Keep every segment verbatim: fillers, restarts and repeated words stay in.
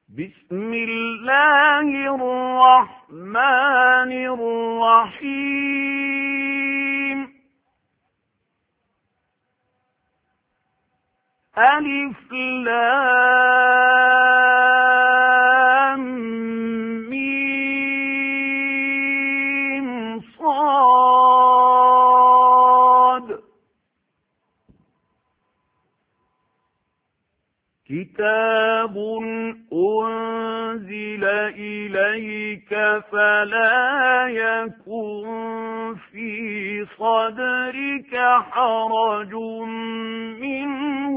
بسم الله الرحمن الرحيم. ألف لام ميم صاد. كتاب أنزل إليك فلا يكن في صدرك حرج منه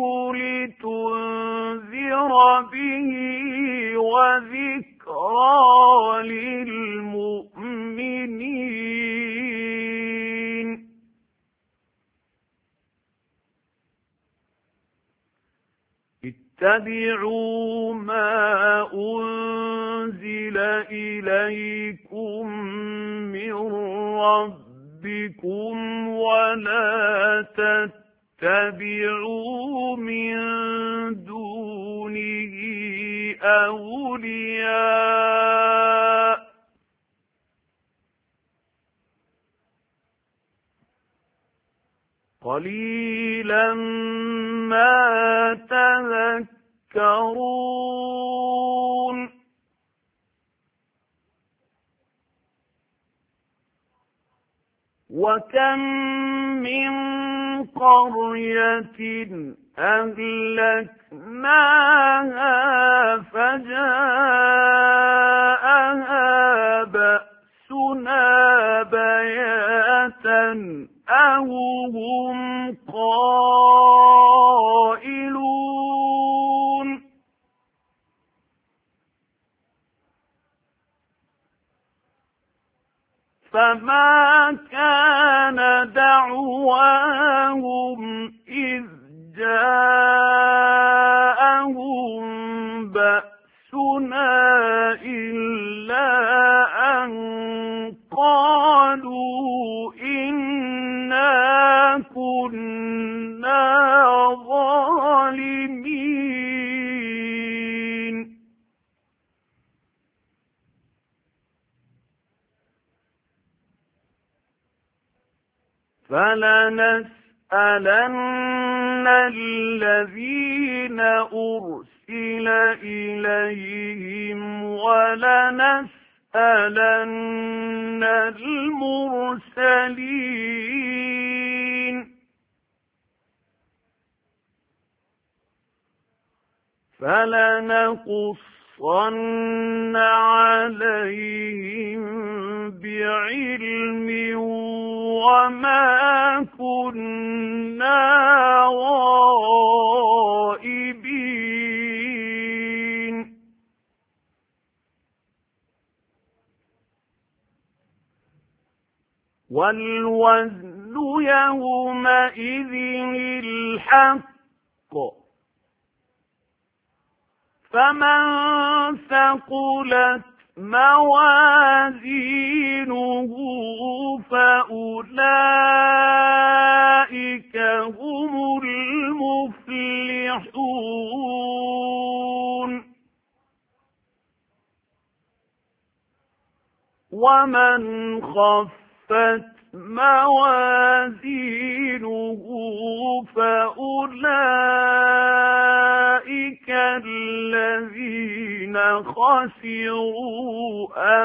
لتنذر به وذكرى للمؤمنين. اتبعوا ما أنزل إليكم من ربكم ولا تتبعوا من دونه أولياء قليلا ما تذكرون. وكم من قرية أهلكناها فجاءها بأسنا بياتا أو هم قائلون. فما كان دعواهم إذ جاءهم بأسنا إلا أن قالوا إنا كنا ظالمين. فلنسألن الذين أرسل إليهم ولنسألن المرسلين. فلنقصن عليهم بعلم وما كنا غائبين. والوزن يومئذ الحق فمن ثقلت موازينه فأولئك هم المفلحون. ومن خفت موازينه فأولئك الذين خسروا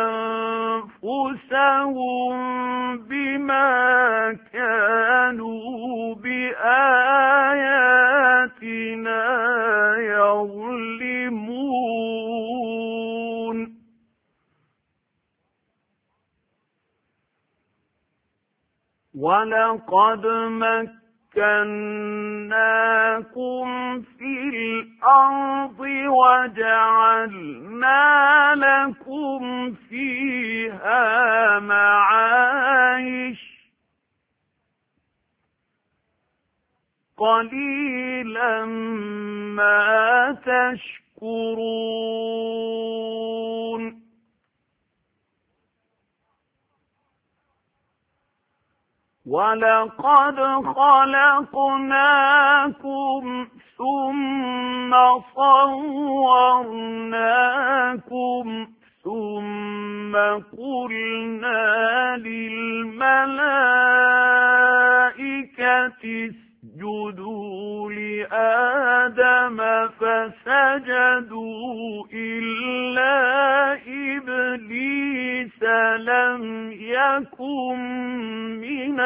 أنفسهم بما كانوا بآياتنا يظلمون. ولقد مكناكم في الأرض وجعلنا لكم فيها معايش قليلا ما تشكرون. ولقد خلقناكم ثم صورناكم لكم ثم قلنا للملائكة اسجدوا لآدم فسجدوا إلا إبليس لم يكن من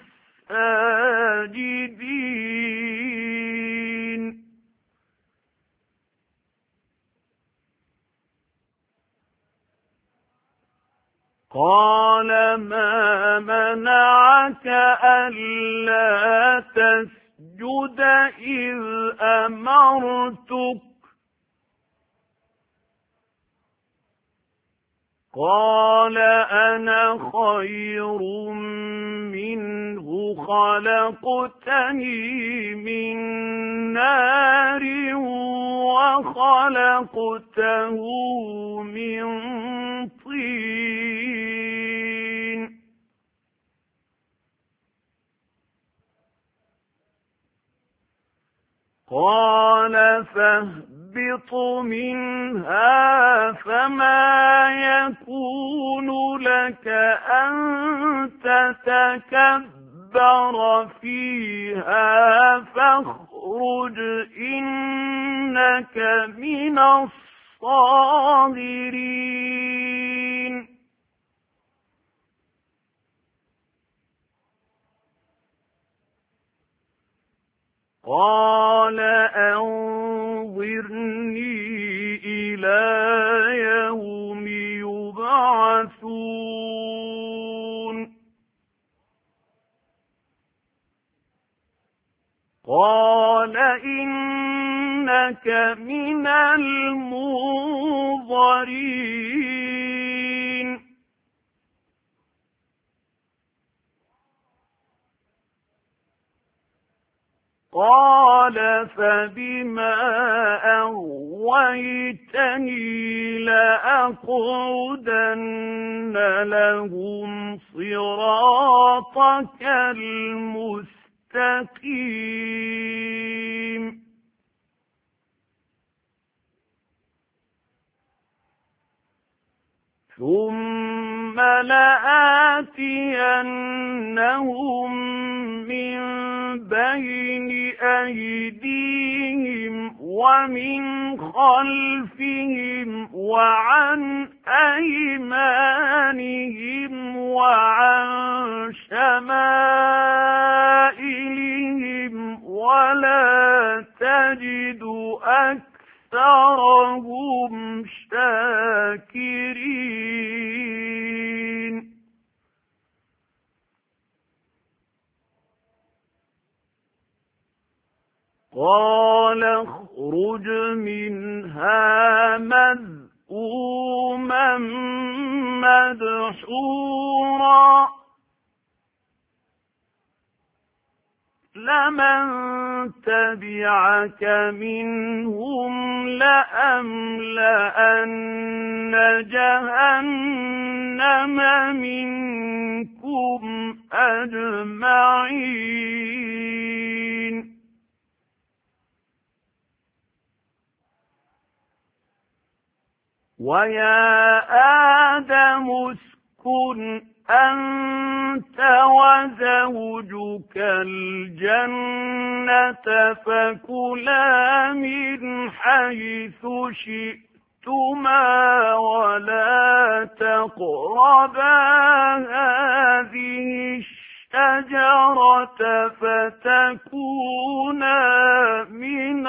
الساجدين قال ما منعك ألا تسجد إذ أمرتك قال أنا خير منه خلقتني من نار وخلقته من طين قال فاهبط منها فما يكون لك أن تتكبر فيها فاخرج إنك من الصاغرين قال أنظرني إلى يوم يبعثون قال إنك من المنظرين قال فبما أغويتني لأقعدن لهم صراطك المستقيم ثم لآتينهم من بين أيديهم ومن خلفهم وعن أيمانهم وعن شمائلهم ولا تجد أكثرهم شاكرين قال اخرج منها مذءوما مدحورا لمن تبعك منهم لأملأن جهنم منكم أجمعين ويا آدم اسكن أنت وزوجك الجنة فكلا من حيث شئتما ولا تقربا هذه الشجرة فتكونا من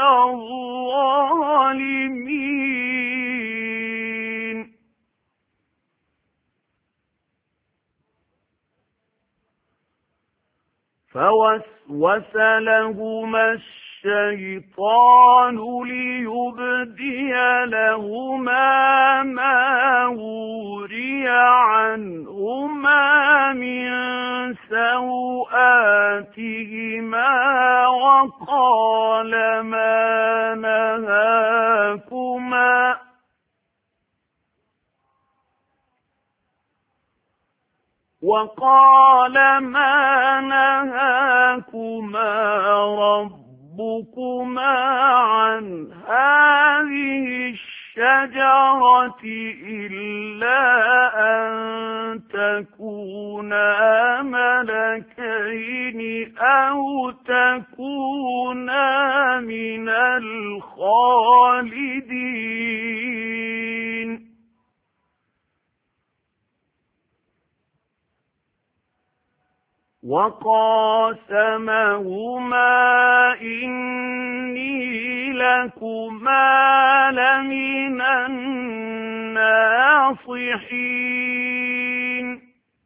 الظالمين فوسوس لهما الشيطان ليبدي لهما ما وري عنهما من سوآتهما وقال ما نهاكما وقال ما نهاكما ربكما عن هذه الشجرة الشجرة إلا أن تكونا ملكين أو تكونا من الخالدين وقاسمهما إني لكما لمن الناصحين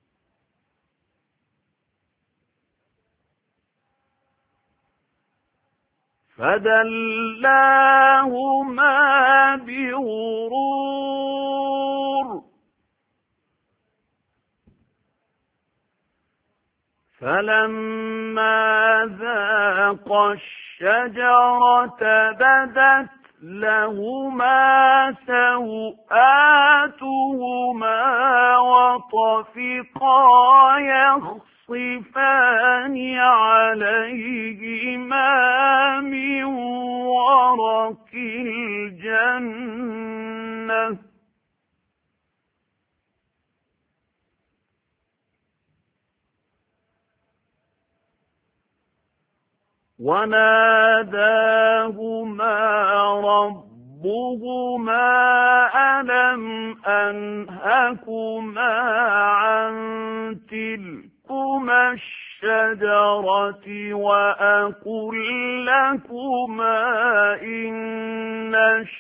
فدلاهما بغرور فلما ذاقا الشجرة بدت لهما سوآتهما وطفقا يخصفان عليهما من ورق الجنة وناداهما ربهما ألم أنهكما عن تلكما الشجرة وأقل لكما إن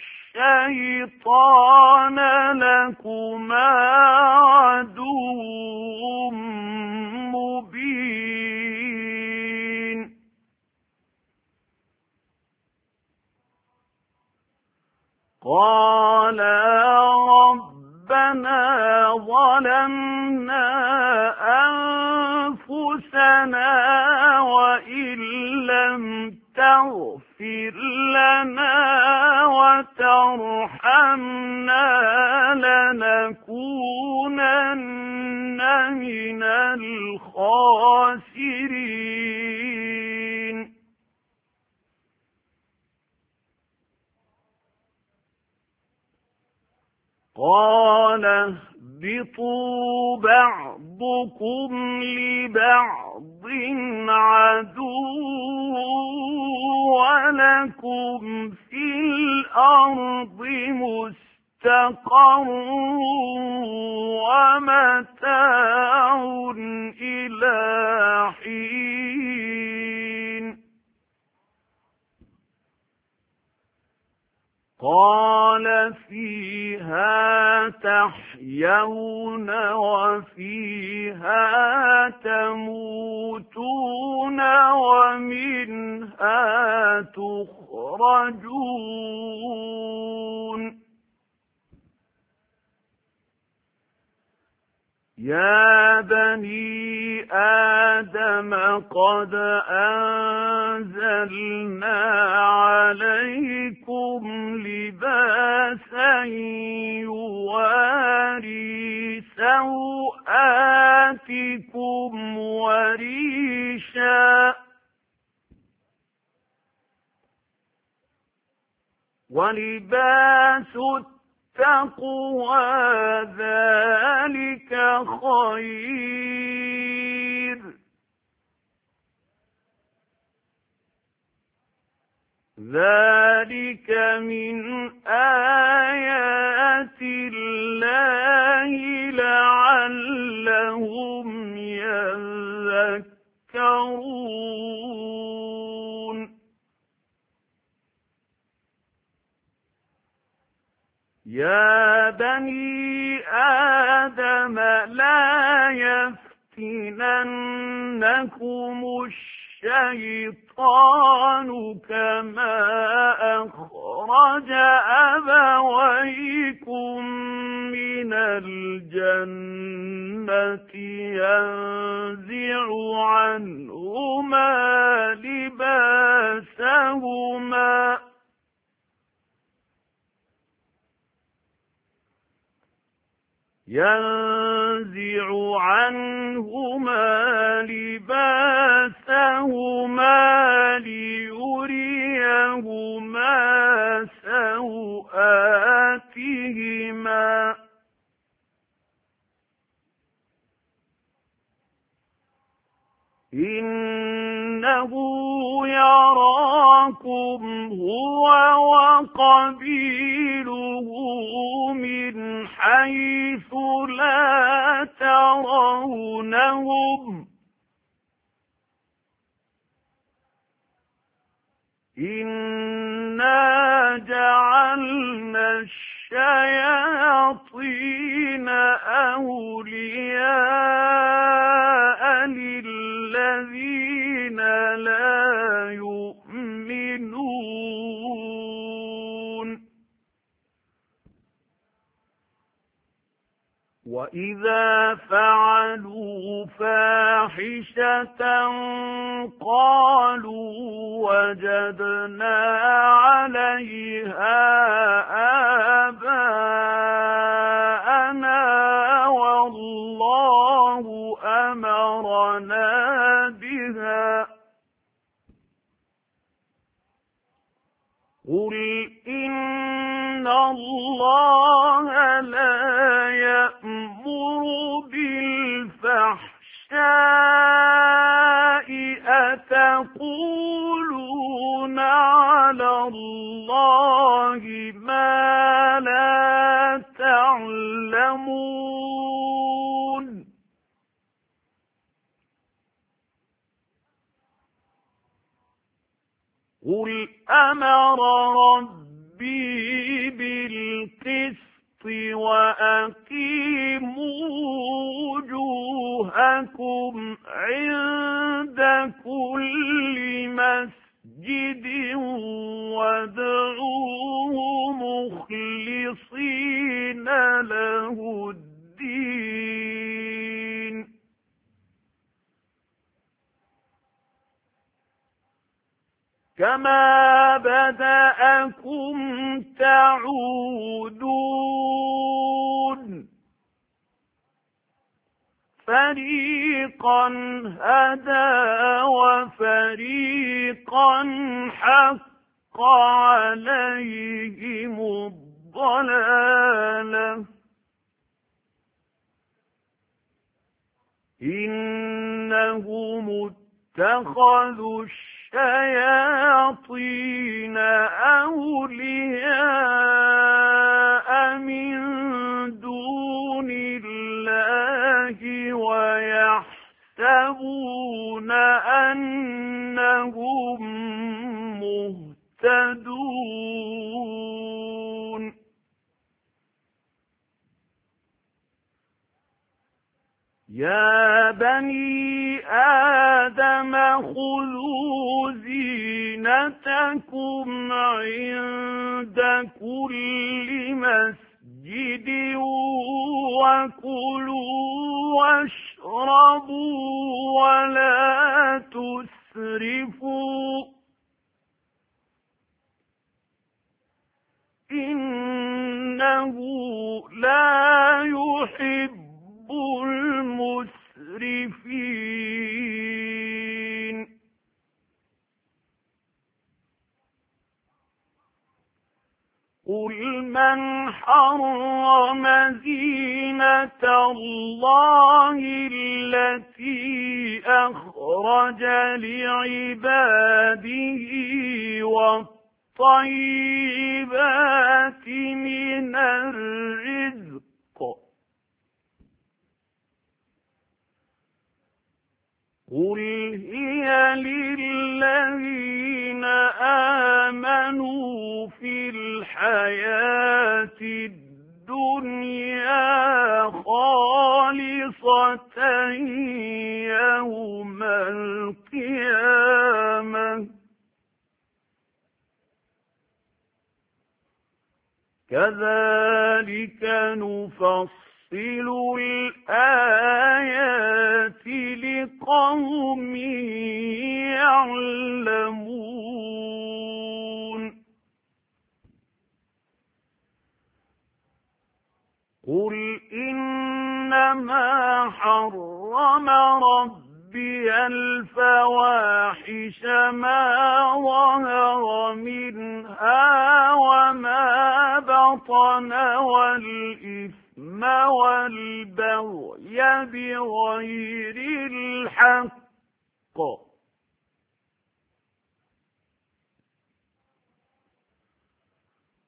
الشيطان لكما عدو مبين قالا ربنا ظلمنا أنفسنا وإن لم تغفر لنا وترحمنا لنكونن من الخاسرين قال اهبطوا بعضكم لبعض عدو ولكم في الأرض مستقر ومتاع إلى حين قال فيها تحيون وفيها تموتون ومنها تخرجون يا بني آدم قد أنزلنا عليكم لباسا يواري سوآتكم وريشا ولباس التقوى ذلك خير ذلك من آيات الله لعلهم يذكرون يا بني آدم لا يفتننكم الشيطان كما أخرج أبويكم من الجنة ينزع عنهما لباسهما ينزع عنهما لباسهما ليريهما سوآتهما قبيله من حيث لا ترونهم إنا جعلنا الشياطين أولياء للذين لا يؤمنون وإذا فعلوا فاحشة قالوا وجدنا عليها آباءنا والله أمرنا بها قل إن الله لا يأمر بالفحشاء أتقولون على الله ما لا تعلمون قل أمر ربي بالقسط وأقيموا وجوهكم عند كل مسجد وادعوه مخلصين له الدين كما بدأكم تعودون فريقا هدى وفريقا حق عليهم الضلالة إنهم اتخذوا الشياطين أولياء من دون الله ويحسبون أنهم مهتدون يا بني آدم خذوا زينتكم عند كل مسجد وكلوا واشربوا ولا تسرفوا إنه لا يحب المسرفين قل من حرم زينة الله التي أخرج لعباده والطيبات من الرزق قل هي للذين آمنوا في الحياة الدنيا خالصة يوم القيامة كذلك نفصل الآيات لقوم يعلمون قل إنما حرم ربي الفواحش ما ظهر منها وما بطن والإثم والبغي بغير الحق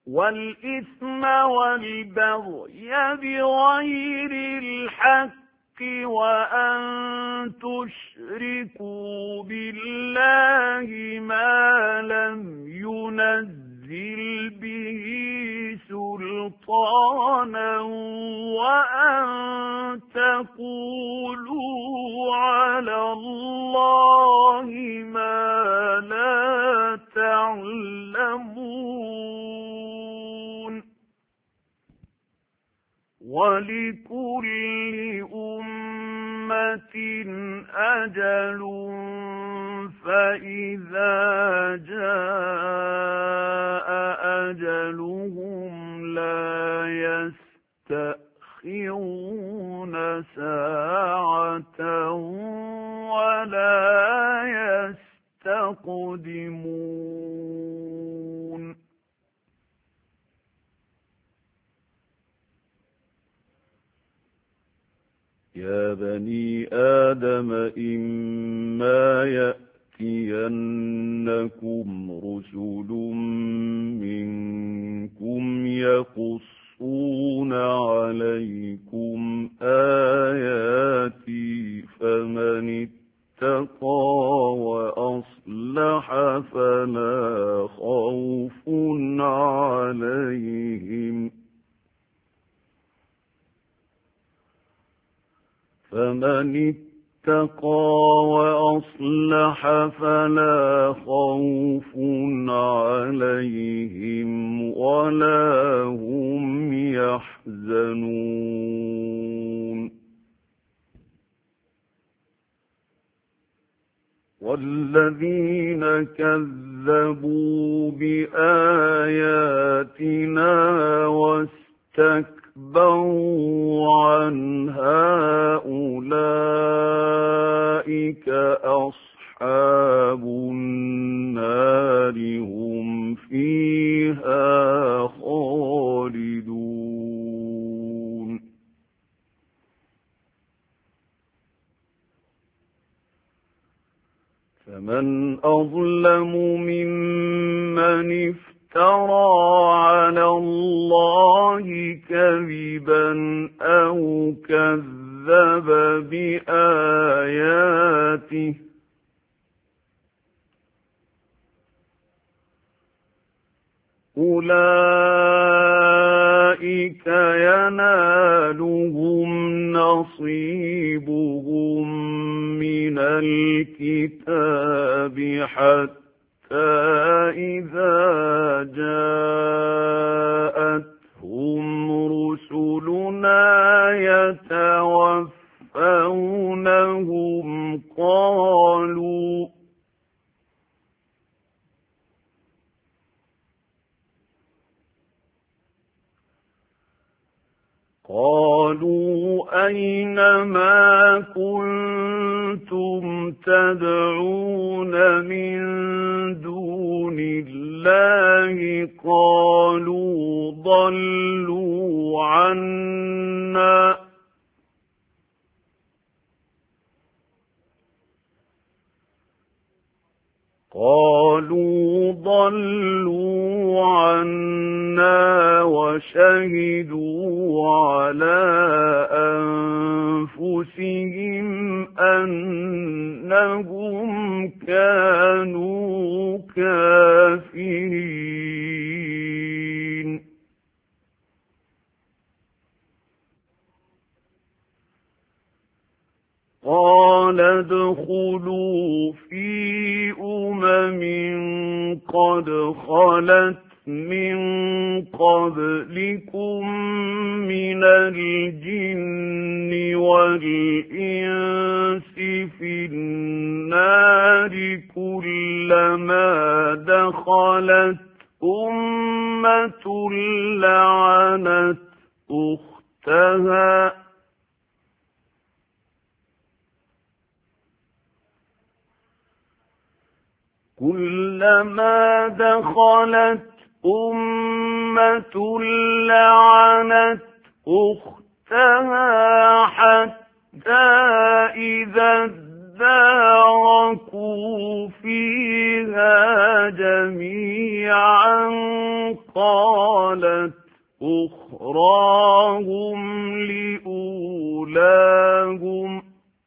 والإثم والبغي بغير الحق وأن تشركوا بالله ما لم ينزل به سلطانا وأن تقولوا على الله ما لا تعلمون ولكل أمة أجل فإذا جاء أجلهم لا يستأخرون ساعة ولا يستقدمون. يا بني آدم إما يأتينكم رسل منكم يقصون عليكم آياتي فمن اتقى وأصلح فلا خوف عليهم فمن اتقى وأصلح فلا خوف عليهم ولا هم يحزنون. والذين كذبوا بآياتنا واستكبروا عنها أولئك أصحاب النار هم فيها خالدون. فمن أظلم ممن افترى على الله كذبا أو كذب بآياته أولئك ينالهم نصيبهم من الكتاب حتى إذا جاءتهم رسلنا يتوفونهم قالوا قالوا أين ما كنتم تدعون من دون الله قالوا ضلوا عنا قالوا ضلوا عنا وشهدوا على أنفسهم أنهم كانوا كافرين. قال ادخلوا في أمم قد خلت من قبلكم من الجن والإنس في النار كلما دخلت أمة لعنت أختها كلما دخلت أمة لعنت أختها حتى إذا اداركوا فيها جميعا قالوا قالت أخراهم لأولاهم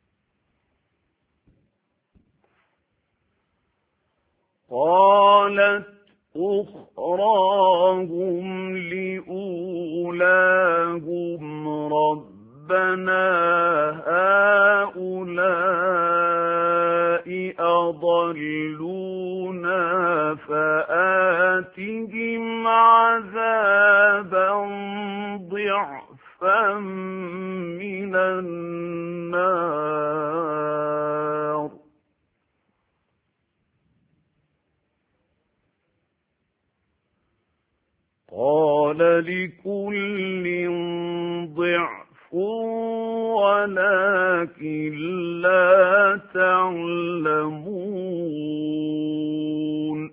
قالت أخراهم لأولاهم ربنا هؤلاء أضلونا فآتهم عذابا ضعفا من النار قال لكل ضعف ولكن لا تعلمون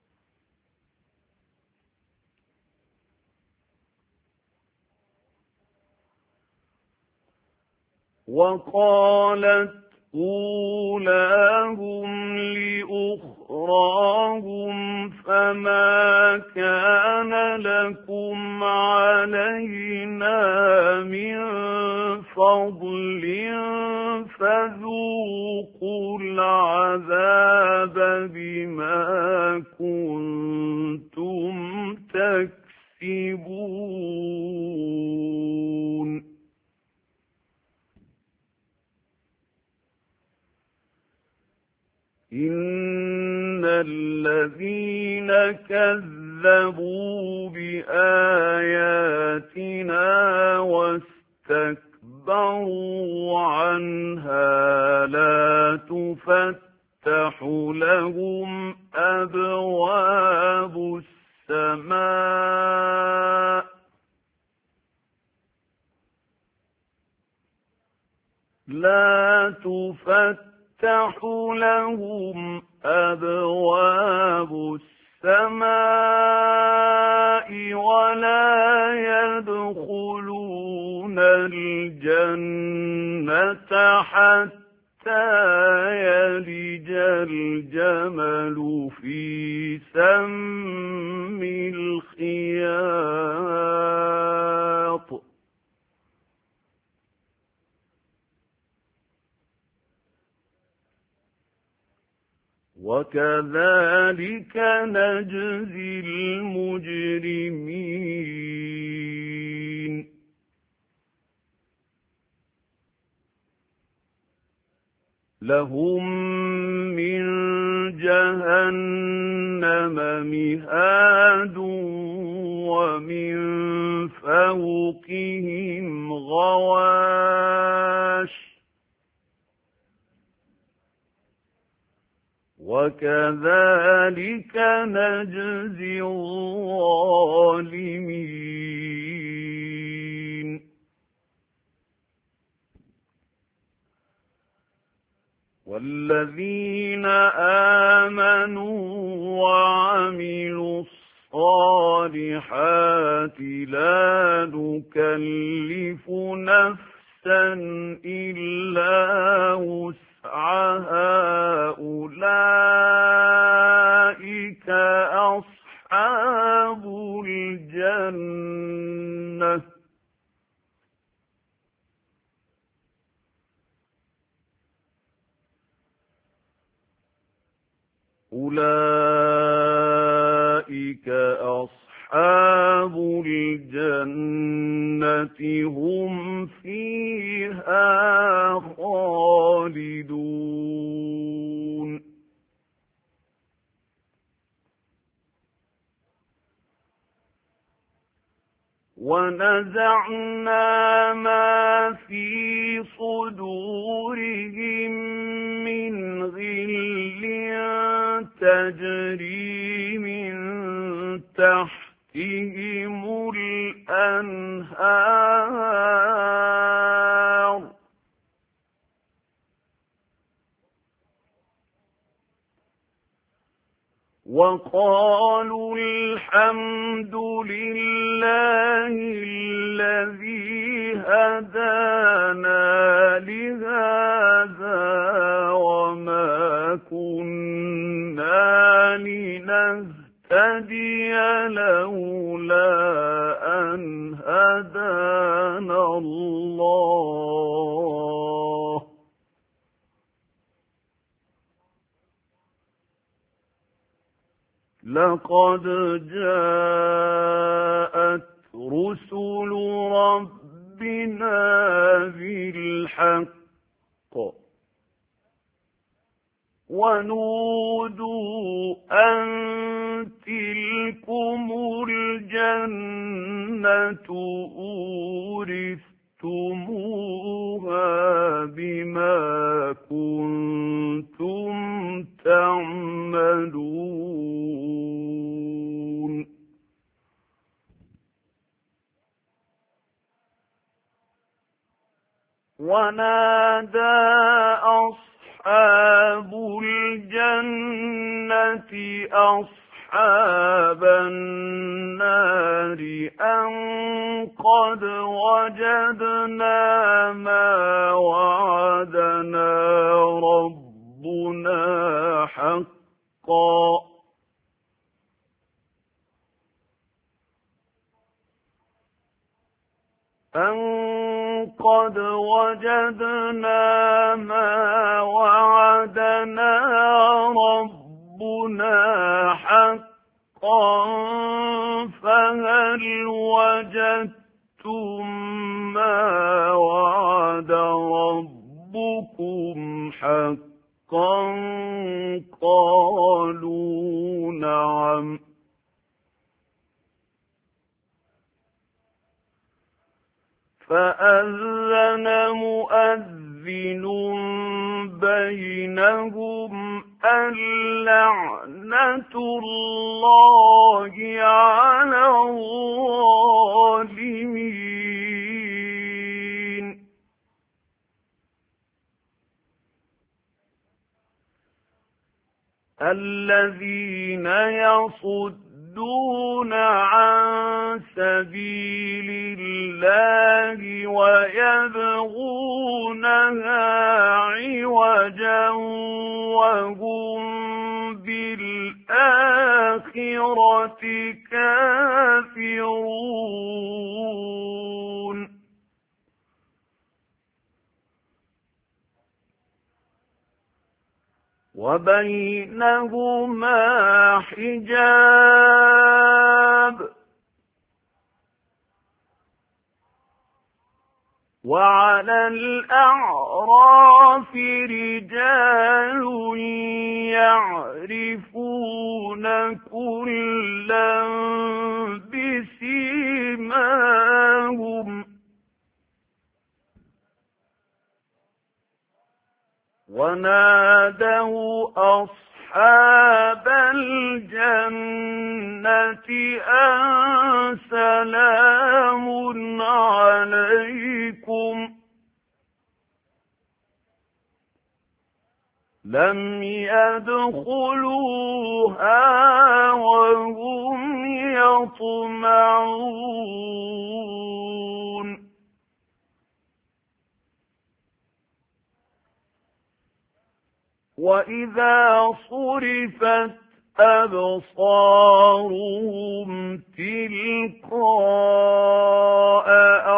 وقالت أولاهم لأخراهم فما كان لكم علينا من فضل فذوقوا العذاب بما كنتم تكسبون إن الذين كذبوا بآياتنا واستكبروا عنها لا تفتح لهم أبواب السماء لا تفتح تفتح لهم أبواب السماء ولا يدخلون الجنة حتى يلج الجمل في سم الخياط وكذلك نجزي المجرمين لهم من جهنم مهاد ومن فوقهم غواش وكذلك نجزي الظالمين والذين آمنوا وعملوا الصالحات لا نكلف نفسا إلا وسعها أولئك أصحاب الجنة أولئك أصحاب الجنة هم فيها خالدون ونزعنا ما في صدورهم من غل تجري من تحتهم الأنهار وقالوا الحمد لله الذي هدانا لهذا وما كنا لنهتدي لولا الله لقد جاءت رسل ربنا بالحق ونودوا أن تلكم الجنة أورثتموها بما كنتم تعملون ونادى أصحاب الجنة أصحاب النار أن قد وجدنا ما وعدنا ربنا حقا أن قد وجدنا ما وعدنا ربنا حقا فهل وجدتم ما وعد ربكم حقا قالوا نعم فأذن مؤذن بينهم اللعنة الله على الظالمين الذين يصدون عن سبيل الله ويبغونها عوجا وهم بالآخرة كافرون وبينهما حجاب وعلى الأعراف رجال يعرفون كلا بسيماهم ونادوا أصحاب الجنة أن سلام عليكم لم يدخلوها وهم يطمعون وإذا صرفت أبصارهم تلقاء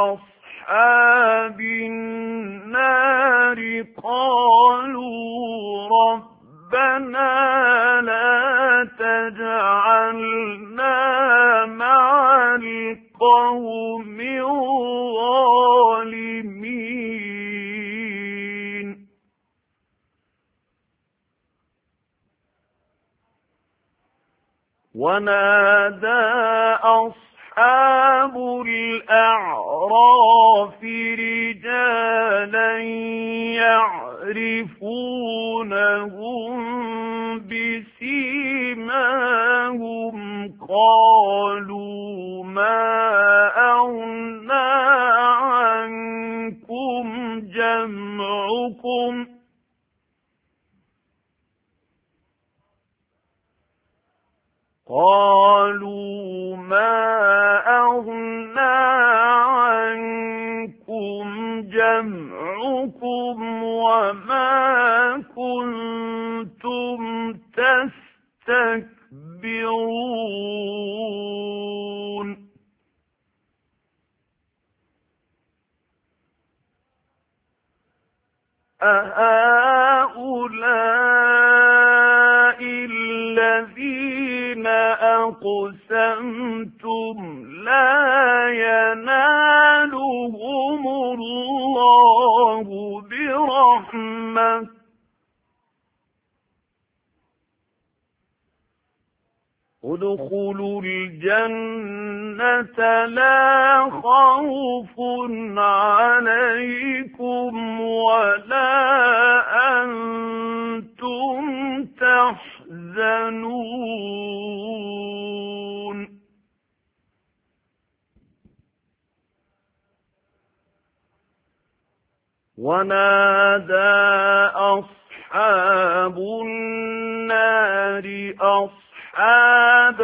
أصحاب النار قالوا ربنا لا تجعلنا مع القوم الظالمين ونادى أصحاب الأعراف رجالا يعرفونهم بسيماهم قالوا ما أغنى عنكم جمعكم قالوا ما أغنى عنكم جمعكم وما كنتم تستكبرون أهؤلاء الذين أقسمتم لا ينالهم الله برحمة ادخلوا الجنة لا خوف عليكم ولا أنتم تحزنون ونادى أصحاب النار أصحاب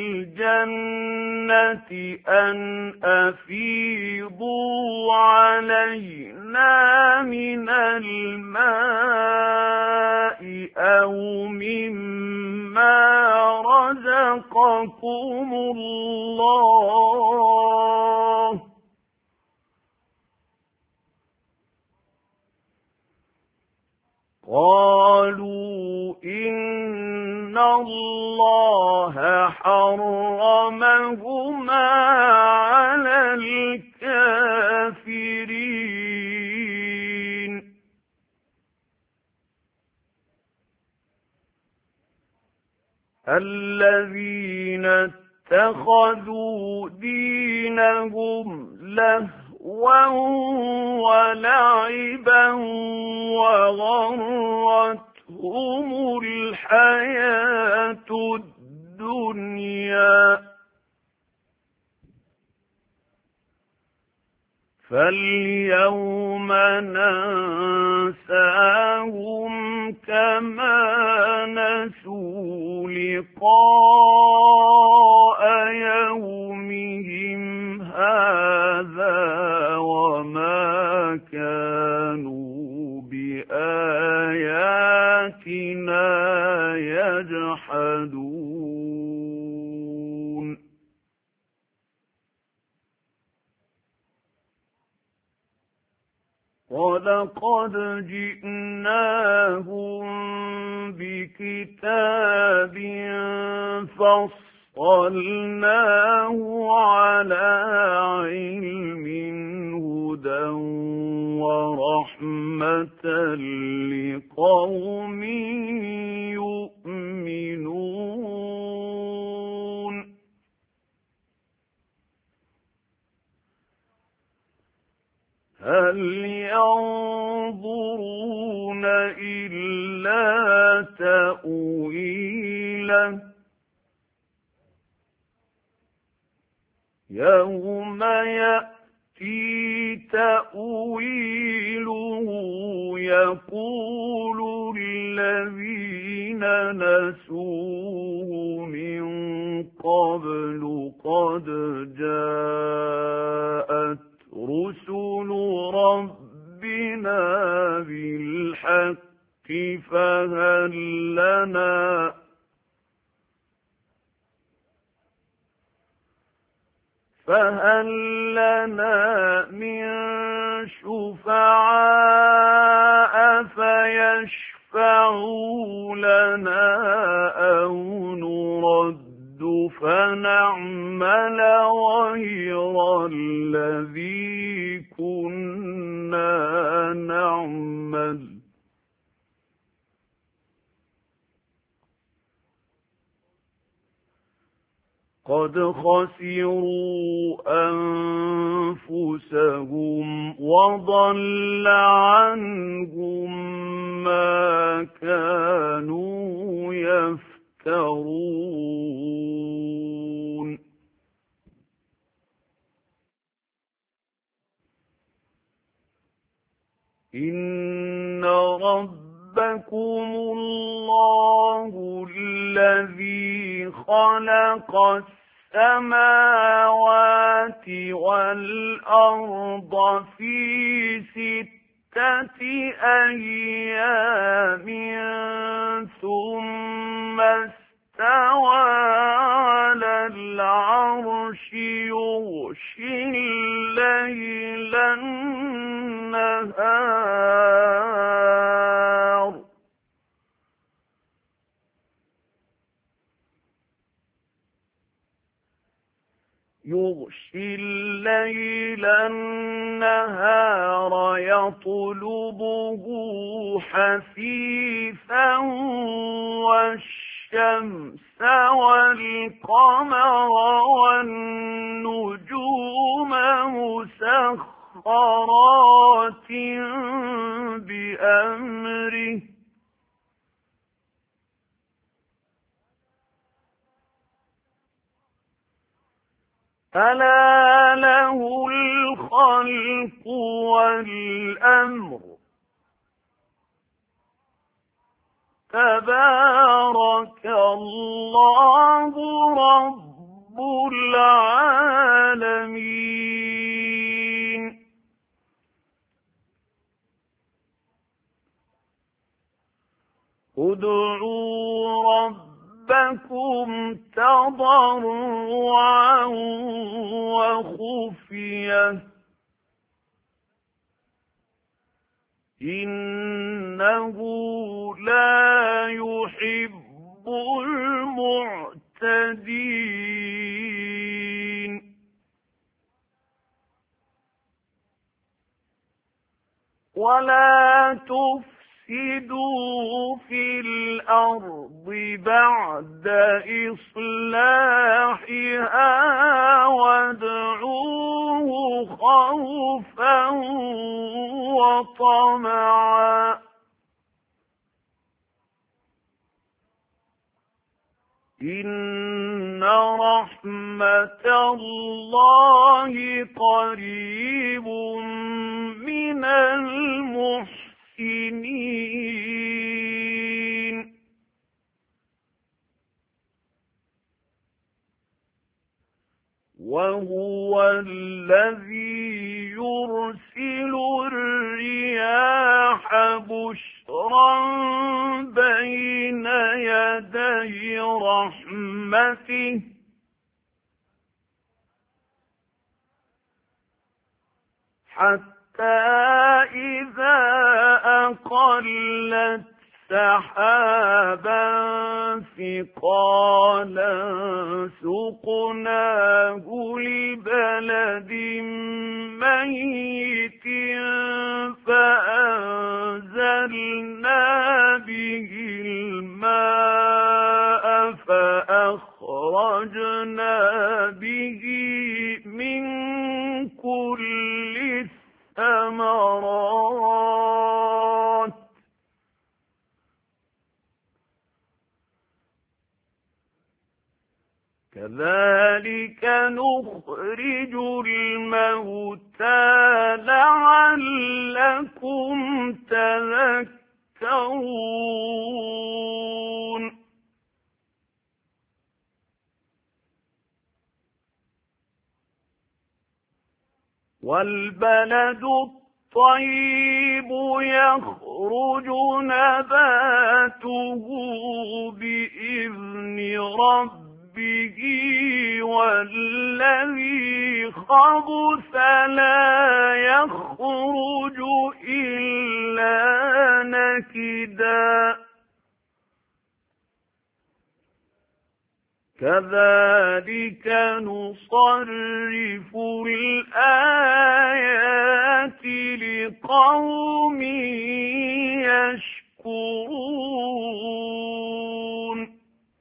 الجنة أن أفيضوا علينا من الماء أو مما رزقكم الله قالوا إن الله حرمهما على الكافرين الذين اتخذوا دينهم لهوا ولعبا وغرتهم الحياة الدنيا فاليوم ننساهم كما نسوا لقاء يومهم هذا وما كانوا بآياتنا يجحدون ولقد جئناهم بكتاب فصلناه على علم هدى ورحمة لقوم يؤمنون هل ينظرون إلا تأويله يوم يأتي تأويله يقول الذين نسوه من قبل قد جاءت رسل ربنا بالحق فهل لنا فهل لنا من شفعاء فيشفعوا لنا أو نرد فنعمل غير الذي كنا نعمل قد خسروا أنفسهم وضل عنهم ما كانوا يفترون إن ربكم الله الذي خلق السماوات والأرض في ستة أيام ثم استوى على العرش يغشي الليل النهار يغشي الليل النهار يطلبه حثيثا والشمس والقمر والنجوم مسخرات بأمره ألا له الخلق والأمر تبارك الله رب العالمين ادعوا ربكم تضرعا وخفية إنه لا يحب المعتدين ولا تفسدوا في الأرض بعد إصلاحها وادعوه خوفا وطمعا إن رحمة الله قريب من المحسنين وهو الذي يرسل الرياح بشرا بين يدي رحمته حتى إذا أقلت سحابا ثقالا سقناه لبلد ميت فأنزلنا به الماء فأخرجنا به من كل الثمرات كذلك نخرج الموتى لعلكم تذكرون والبلد الطيب يخرج نباته بإذن ربه به والذي خبث لا يخرج إلا نكدا كذلك نصرف الآيات لقوم يشكرون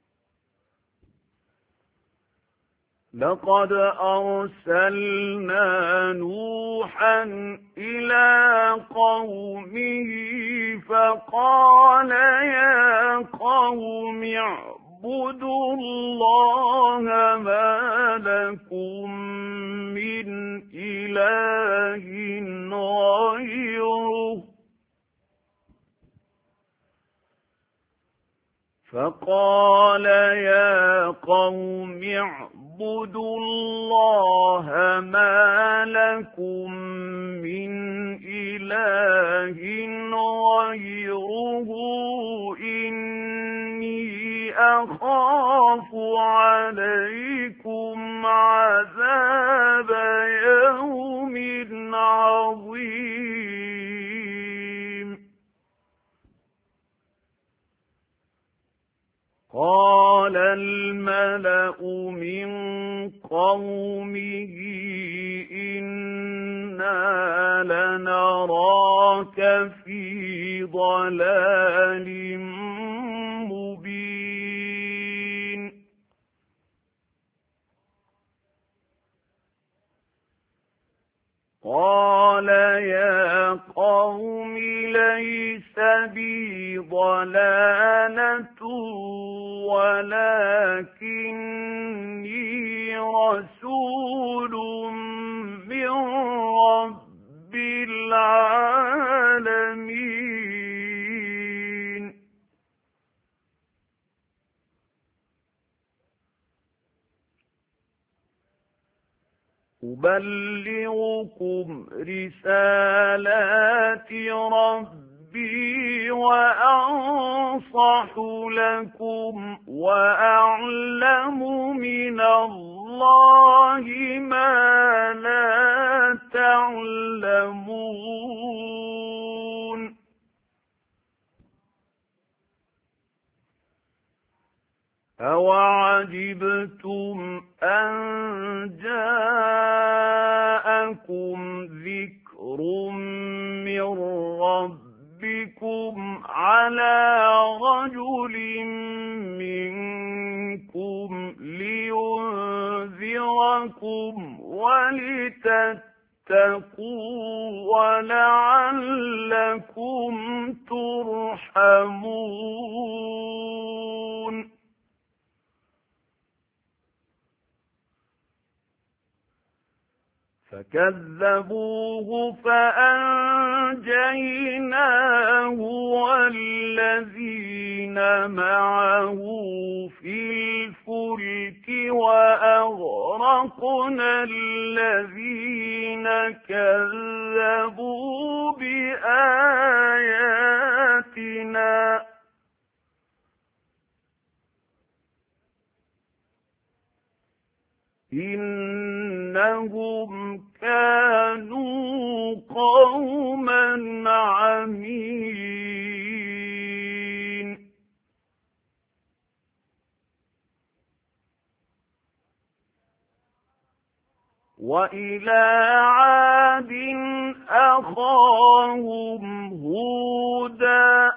لقد أرسلنا نوحا إلى قومه فقال يا قوم اعبدوا الله ما لكم من إله غيره فقال يا قوم اعبدوا الله ما لكم من إله غيره إني أخاف عليكم عذاب يوم عظيم قال الملأ من قومه أراك في ضلال مبين قال يا قوم ليس بي ضلالة ولكني رسول من رب العالمين أبلغكم رسالات ربي وأنصح لكم وأعلم من الله ما لا تعلمون أَوَعَجِبْتُمْ أَنْ جَاءَكُمْ ذِكْرٌ مِّن رَّبِّكُمْ عَلَى رَجُلٍ مِّنكُمْ لِيُنذِرَكُمْ وَلِتَتَّقُوا وَلَعَلَّكُمْ تُرْحَمُونَ فكذبوه فأنجيناه والذين معه في الفلك وأغرقنا الذين كذبوا بآياتنا إنهم كانوا قوما عمين وإلى عاد أخاهم هودا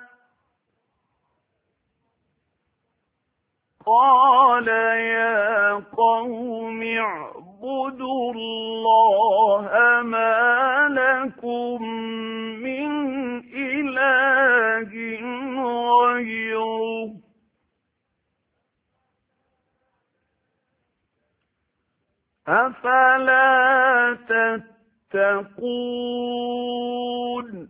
قال يا قوم اعبدوا الله ما لكم من إله غيره أفلا تتقون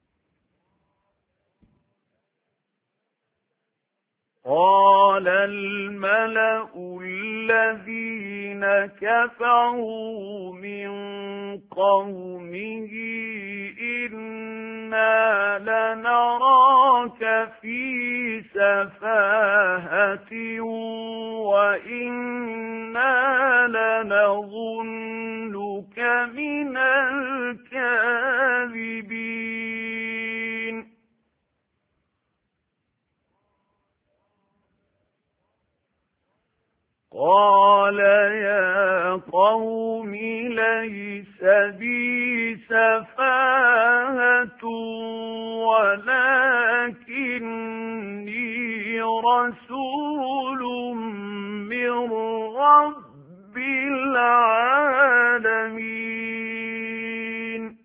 قال الملأ الذين كفروا من قومه إنا لنراك في سفاهة وإنا لنظنك من الكاذبين قال يا قوم ليس بي سفاهة ولكني رسول من رب العالمين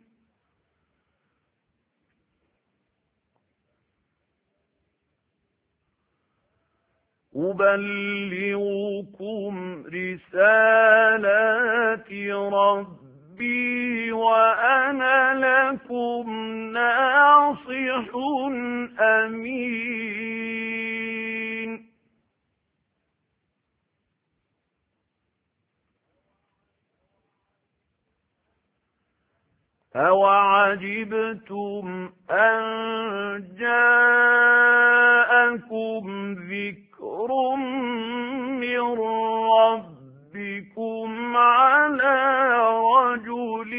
أبلغكم رسالات ربي وأنا لكم ناصح أمين أَوَعَجِبْتُمْ أَنْ جَاءَكُمْ ذِكْرٌ مِّن رَّبِّكُمْ عَلَى رَجُلٍ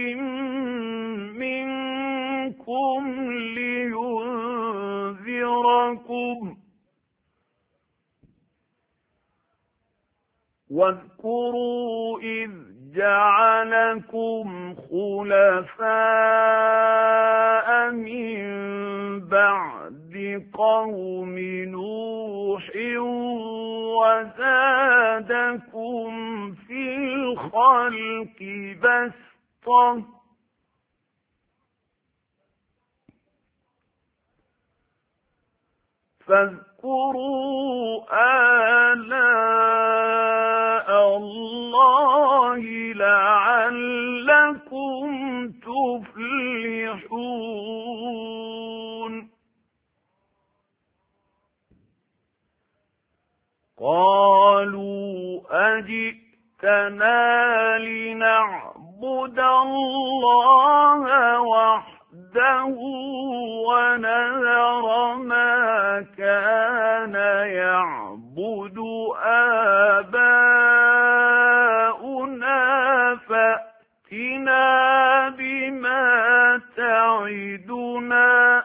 مِّنكُمْ لِيُنذِرَكُمْ واذكروا إذ جعل جعلكم خلفاء من بعد قوم نوح وزادكم في الخلق بسطة فاذكروا آلاء الله لعلكم تفلحون قالوا أجئتنا لنعبد الله وحده ونذر ما كان يعبد آباؤنا فأتنا بما تعدنا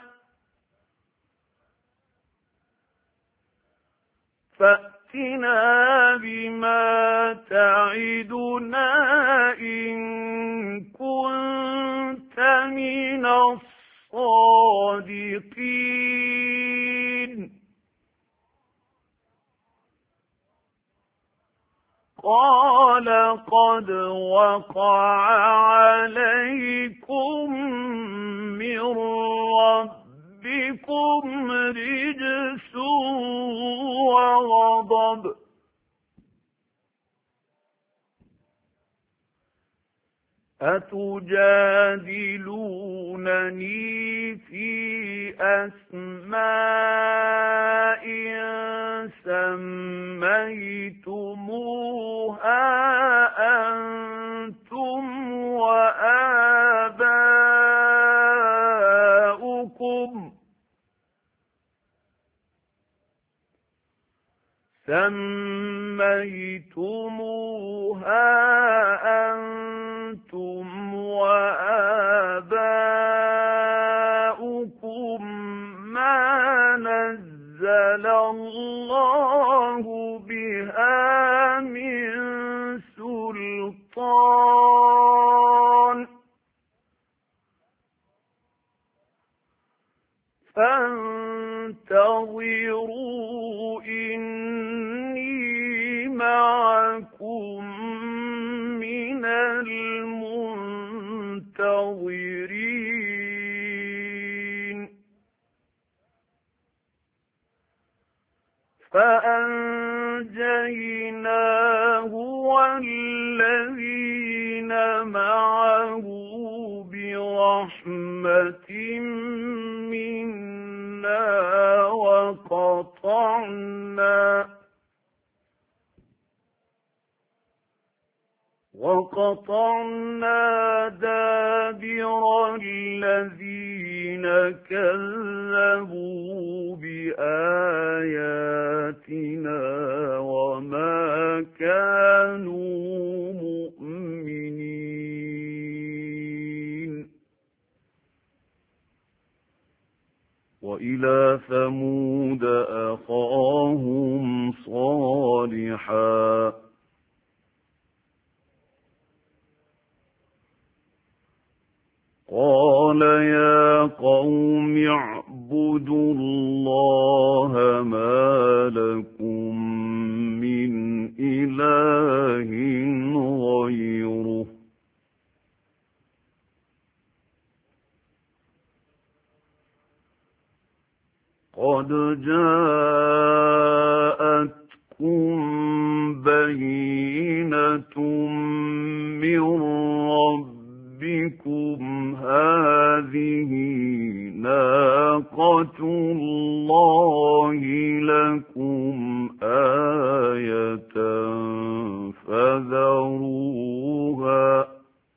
فأتنا بما تعدنا إن كنت من الصادقين قال قد وقع عليكم من ربكم رجس وغضب أتجادلونني في أسماء سميتموها أنتم وآباؤكم سميتموها أنتم وآباؤكم ما نزل الله بها من سلطان فانتظروا إني معكم من المنتظرين فأنجيناه والذين معه برحمة منا وقطعنا وقطعنا دابر الذين كذبوا بآياتنا وما كانوا مؤمنين وإلى ثمود أخاهم صالحا قال يا قوم اعبدوا الله ما لكم من إله غيره قد جاءتكم بينة من ربكم هذه ناقة الله لكم آية فذروها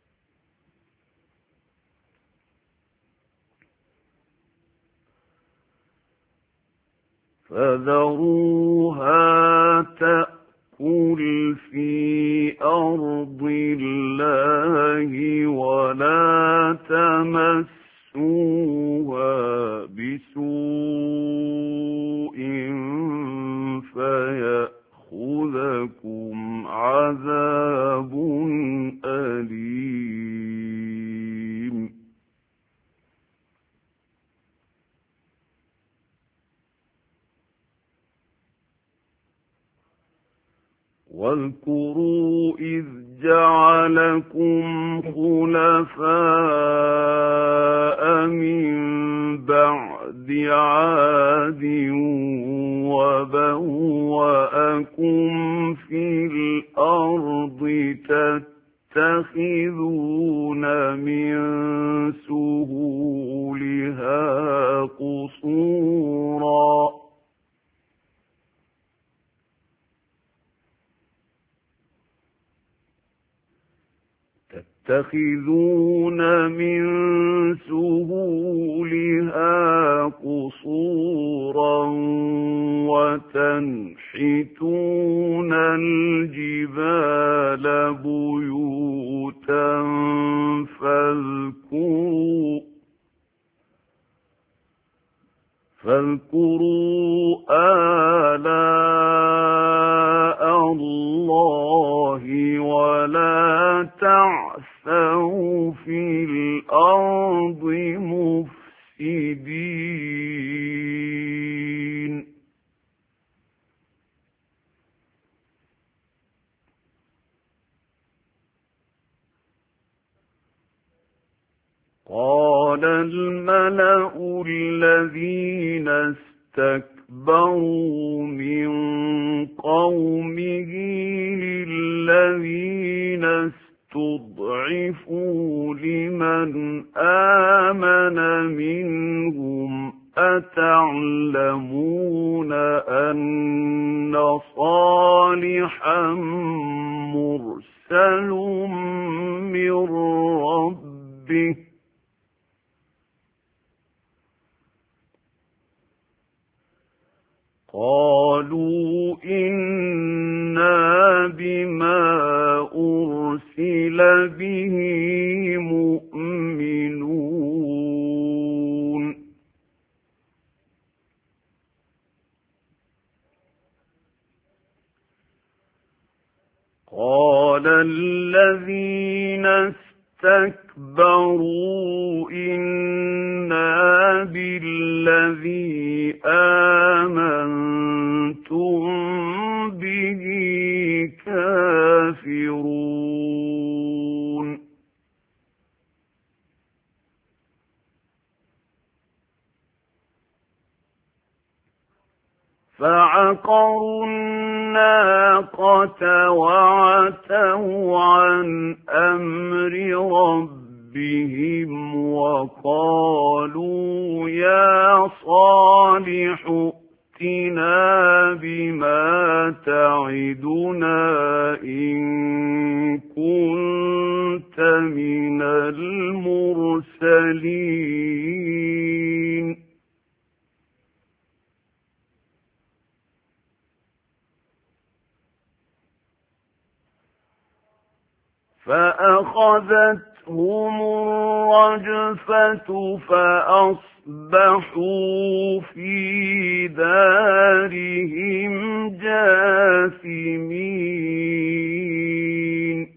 فذروها تأكل في أرض الله ولا تمسوها بسوء فيأخذكم عذاب أليم الخلفاء من بعد عاد وبوأكم في الأرض تتخذون من سهولها قصورا تتخذون من سهولها قصورا وتنحتون الجبال بيوتا فاذكروا فاذكروا آلاء الله ولا تعثوا في الأرض مفسدين قال الملأ الذين استكبروا من قومه للذين استضعفوا لمن آمن منهم أتعلمون أن صالحا مرسل من ربه قالوا إنا بما أرسل به مؤمنون قال الذين استكبروا إنا بالذي آمنتم به كافرون فعقروا الناقة وعتوا عن أمر ربهم وقالوا يا صالح ائتنا بما تعدنا إن كنت من المرسلين فأخذتهم الرجفة فأصبحوا في دارهم جاثمين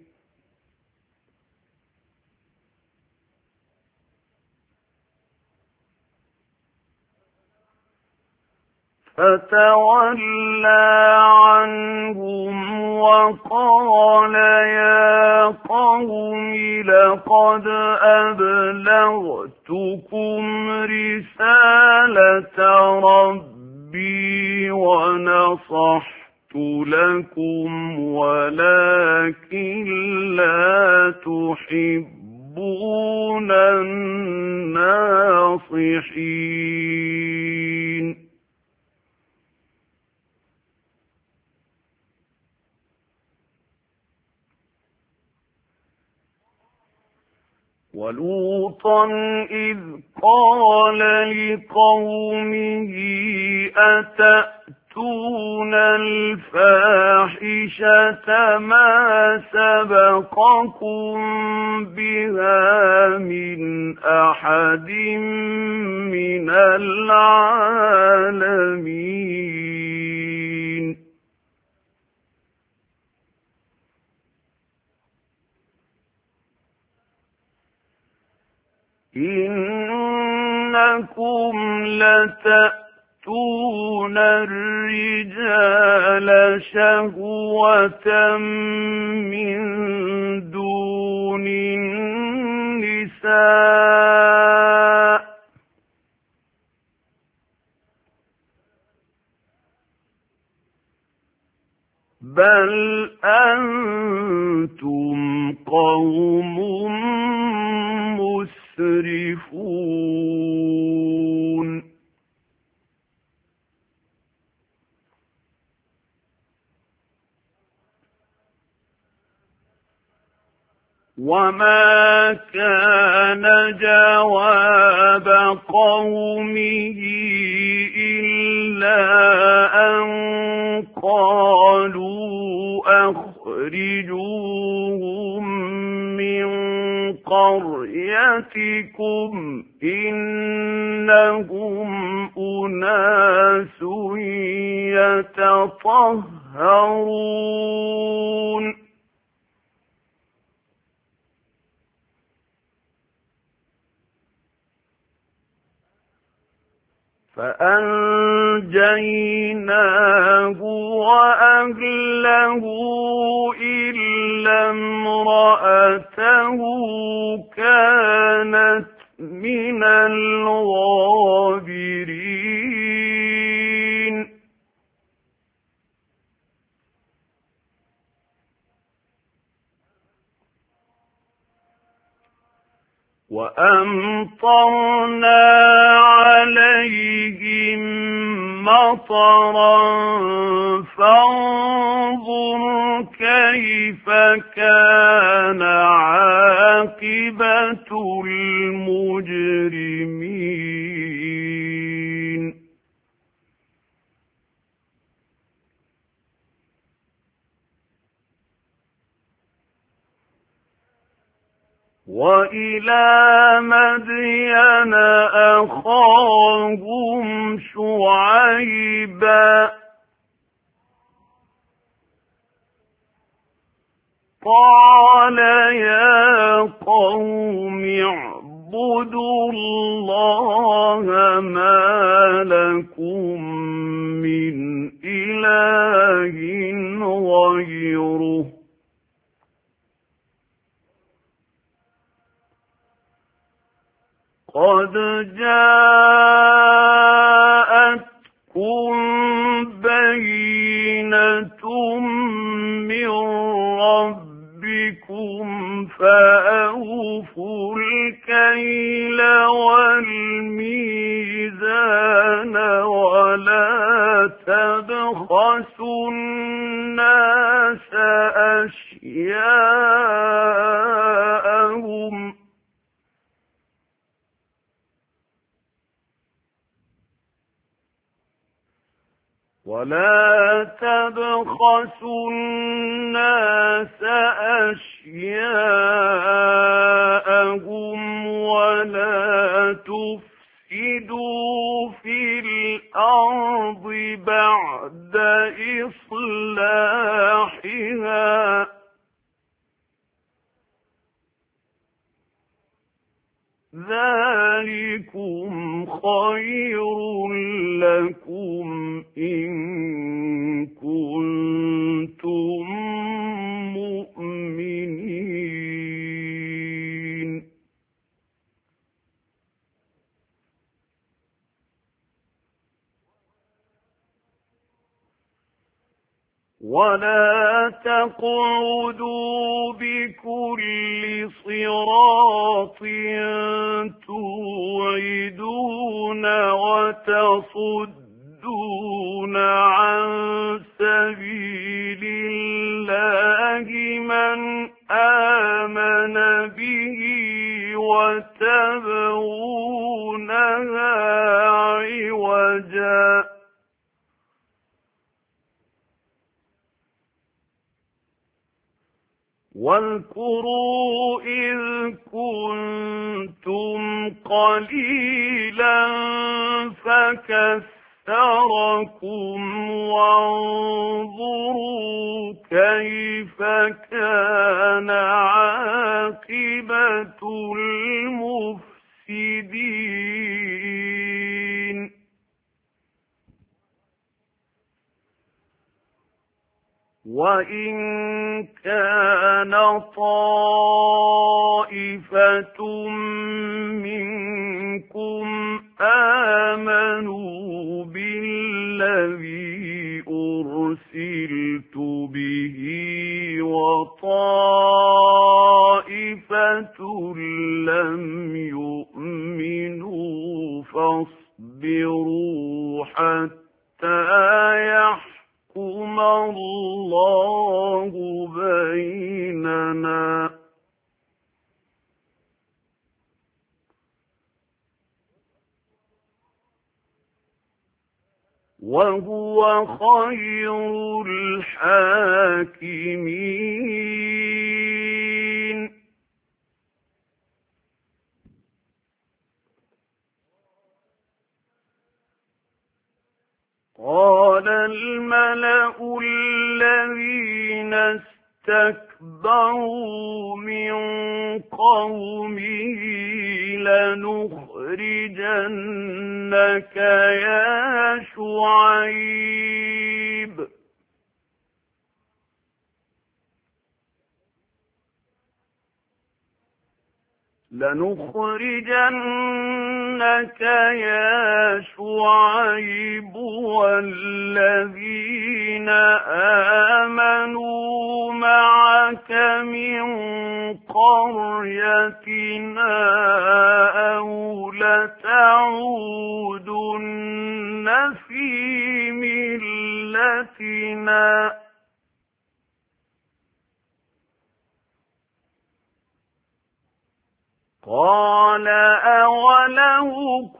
فتولى عنهم وقال يا قوم لقد أبلغتكم رسالة ربي ونصحت لكم ولكن لا تحبون الناصحين ولوطا إذ قال لقومه أتأتون الفاحشة ما سبقكم بها من أحد من العالمين إنكم لتأتون الرجال شهوة من دون الناس بل أنتم قوم مسرفون وما كان جواب قومه إلا أن قالوا أخرجوهم من قريتكم إنهم أناس يتطهرون فأنجيناه وأهله إلا امرأته كانت من الغابرين وأمطرنا عليهم مطرا فانظر كيف كان عاقبة المجرمين وإلى مدين أخاهم شعيبا قال يا قوم اعبدوا الله ما لكم من إله غيره قد جاءتكم بينة من ربكم فأوفوا الكيل والميزان ولا تبخسوا الناس أشياءهم ولا تبخسوا الناس أشياءهم ولا تفسدوا في الأرض بعد إصلاحها ذلكم خير لكم إن كنتم مؤمنين ولا تقعدوا بكل صراط توعدون وتصدون عن سبيل الله من آمن به وتبغونها عوجا واذكروا إذ كنتم قليلا فكثركم وانظروا كيف كان عاقبة المفسدين وإن كان طائفة منكم آمنوا بالذي أرسلت به لم يؤمنوا فاصبروا حتى يحكم الله بيننا وهو خير الحاكمين. قال الملأ الذين استكبروا من قومه لنخرجنك يا شعيب لنخرجنك يا شعيب والذين آمنوا معك من قريتنا أو لتعودن في ملتنا قال أولو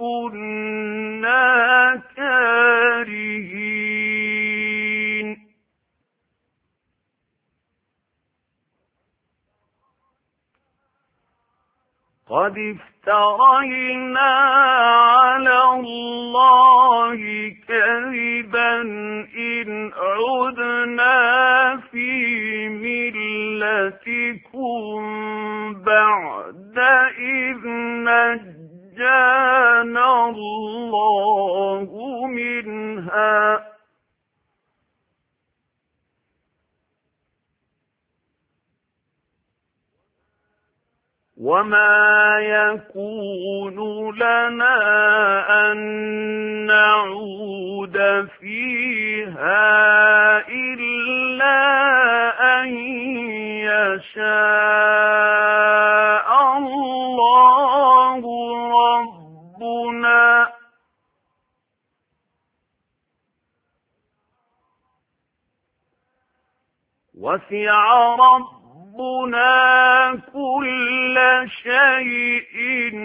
كنا كارهين قد افترينا على الله كذبا إن عدنا في ملتكم بعد إذ نجانا الله منها وما يكون لنا أن نعود فيها إلا أن يشاء الله ربنا وسع ربنا كل شيء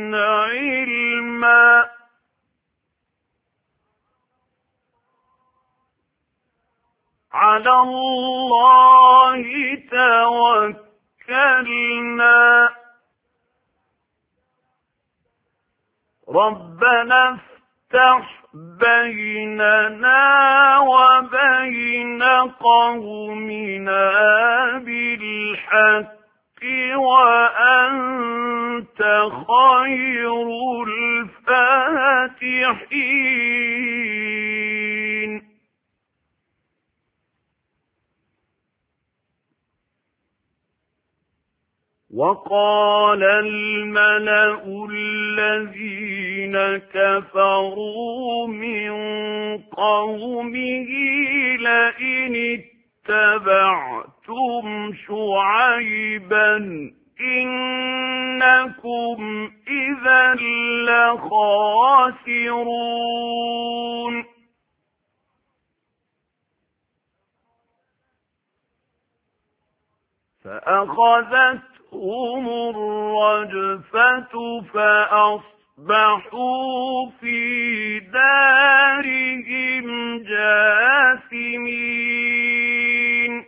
علما على الله توكلنا ربنا افتح بيننا وبين قومنا بالحق وأنت خير الفاتحين وقال الملأ الذين كفروا من قومه لئن اتبعتم شعيبا إنكم إذا لخاسرون فأخذتهم الرجفة فأصبحوا في دارهم جاثمين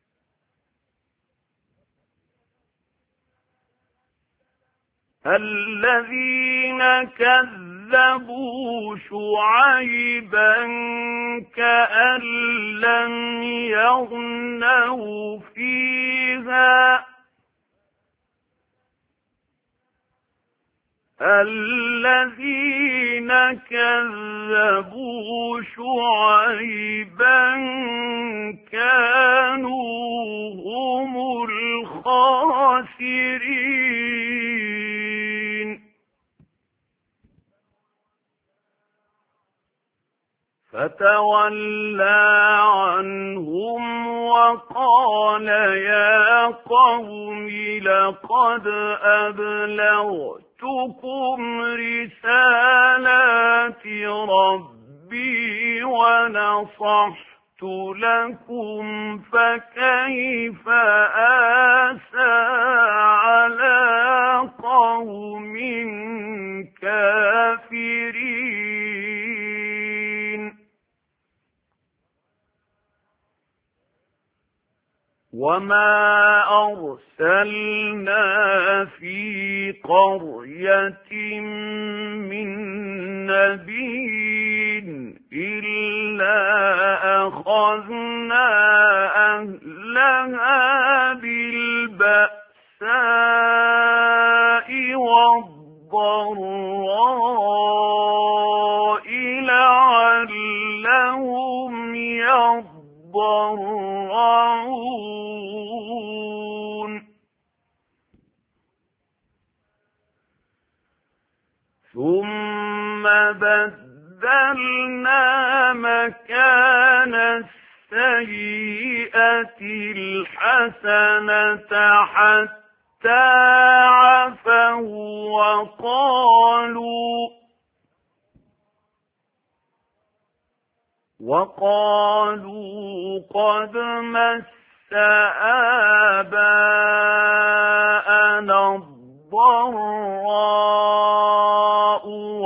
الذين كذبوا شعيبا كأن لم يغنوا فيها الذين كذبوا شعيبا كانوا هم الخاسرين فتولى عنهم وقال يا قوم لقد أبلغتكم رسالات ربي ونصحت لكم فكيف آسى على قوم كافرين وما أرسلنا في قرية من نبي إلا أخذنا أهلها بالبأساء والضراء لعلهم يضرعون ثم بدلنا مكان السيئة الحسنة حتى عفوا وقالوا وقالوا قد مس آباءنا الضراء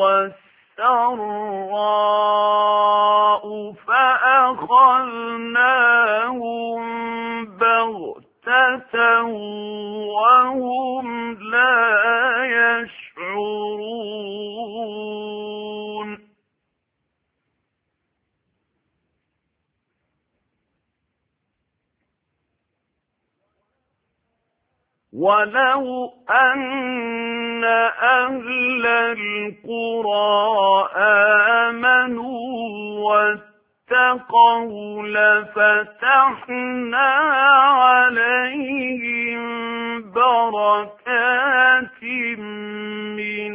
والسراء فأخذناهم بغتة وهم لا يشعرون ولو أن أهل القرى آمنوا واتقوا لفتحنا عليهم بركات من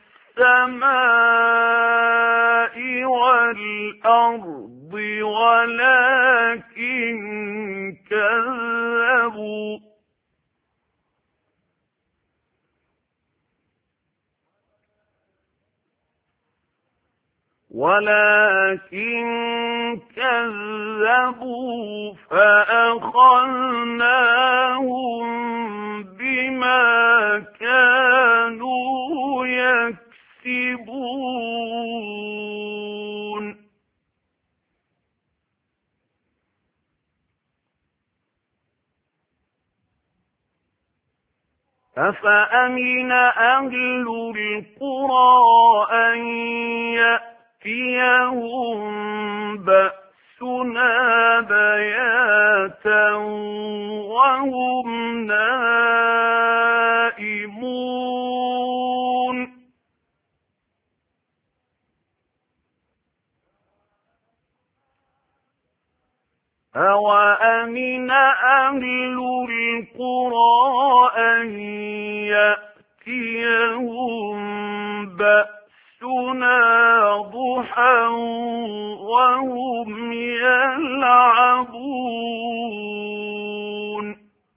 السماء والأرض ولكن كذبوا ولكن كذبوا فأخذناهم بما كانوا يكسبون أفأمن أهل القرى أن يأتيهم بأسنا بياتا وهم نائمون أوأمن أهل القرى أن يأتيهم بأسنا ضحى وهم يلعبون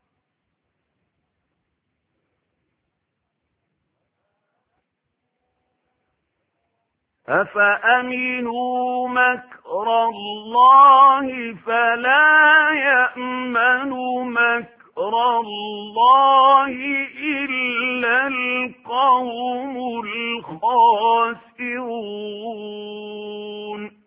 أفأمنوا مكر الله فلا يأمن مكر الله إلا القوم الخاسرون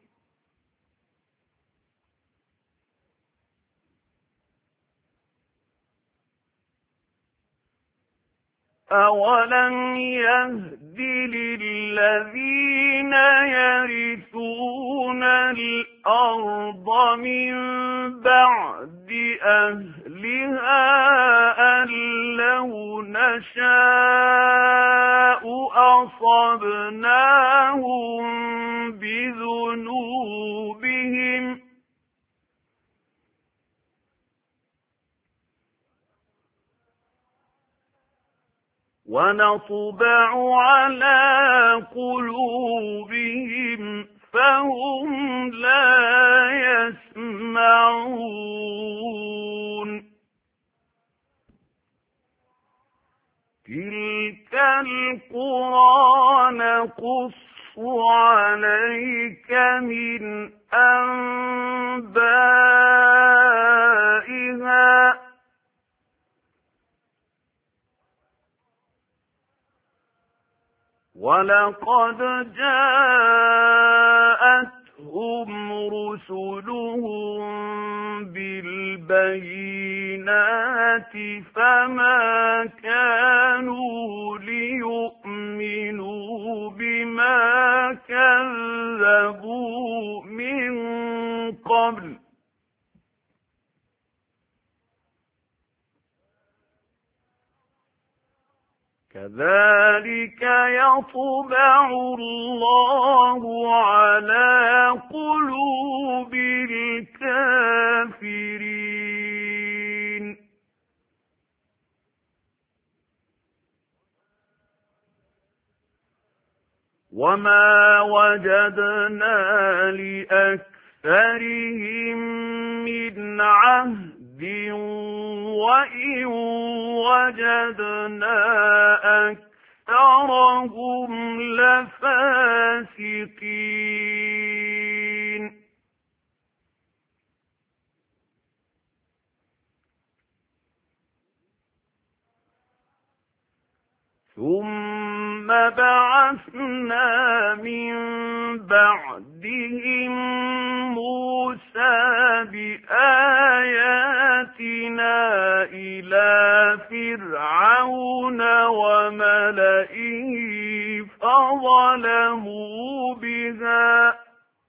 أولم يهد للذين يرثون الأرض من بعد أهلها أن لو نشاء أصبناهم بذنوبهم ونطبع على قلوبهم فهم لا يسمعون تلك القرى نقص عليك من أنبائها ولقد جاءتهم رسلهم بالبينات فما كانوا ليؤمنوا بما كذبوا من قبل كذلك يطبع الله على قلوب الكافرين وما وجدنا لأكثرهم من عهد وإن وجدنا أكثرهم لفاسقين ثم بعثنا من بعدهم موسى بآياتنا إلى فرعون وملئه فظلموا بها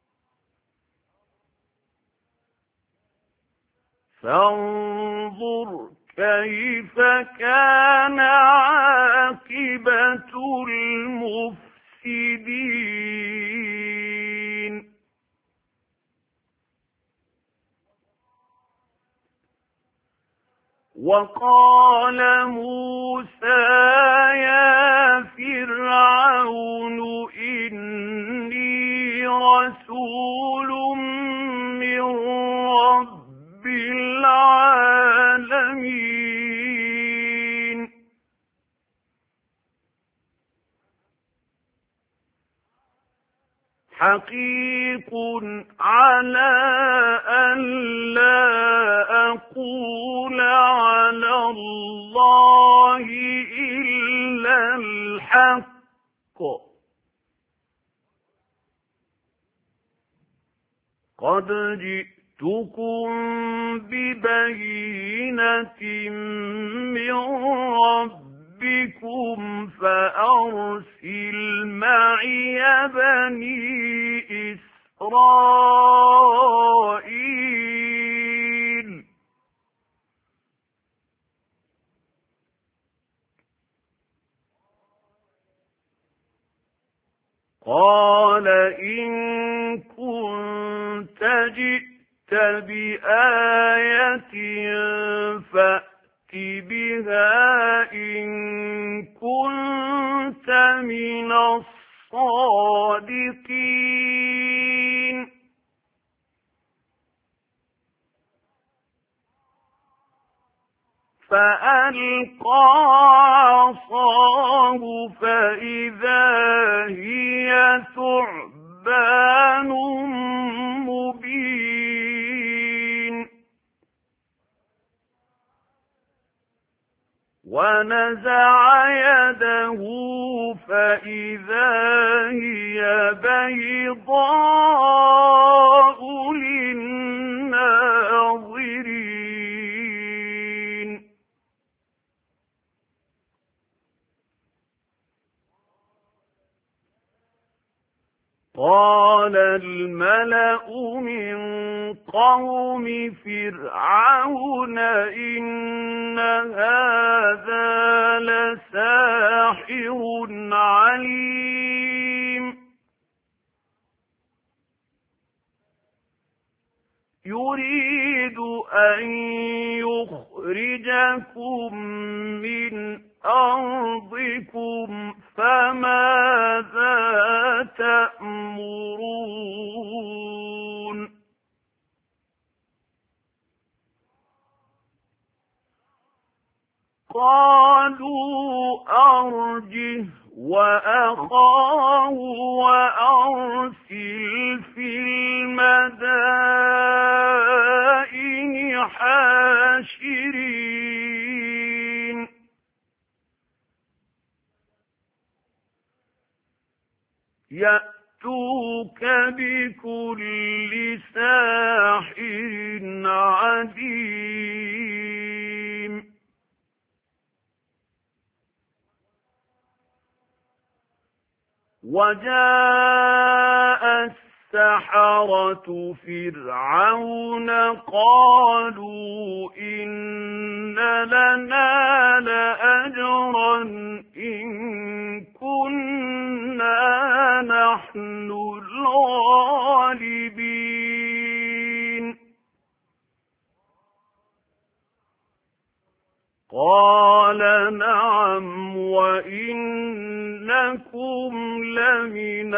فانظر كيف كان عاقبة المفسدين وقال موسى يا فرعون إني رسول من رب العالمين حقيق على أن لا أقول على الله إلا الحق قد جئتكم ببينة من ربكم فأرسل معي بني إسرائيل قال إن كنت جئت بآية فأت بها إن كنت من الصادقين فألقى عصاه فإذا هي ثعبان مبين ونزع يده فإذا هي بيضاء للناظرين قال الملأ من قوم فرعون إن هذا لساحر عليم يريد أن يخرجكم من أرضكم فماذا تأمرون وأخاه وأرسل في المدائن حاشرين يأتوك بكل ساحر عليم وجاء السحرة فرعون قالوا إن لنا لأجرا إن كنا نحن الغالبين قال نعم وإنكم لمن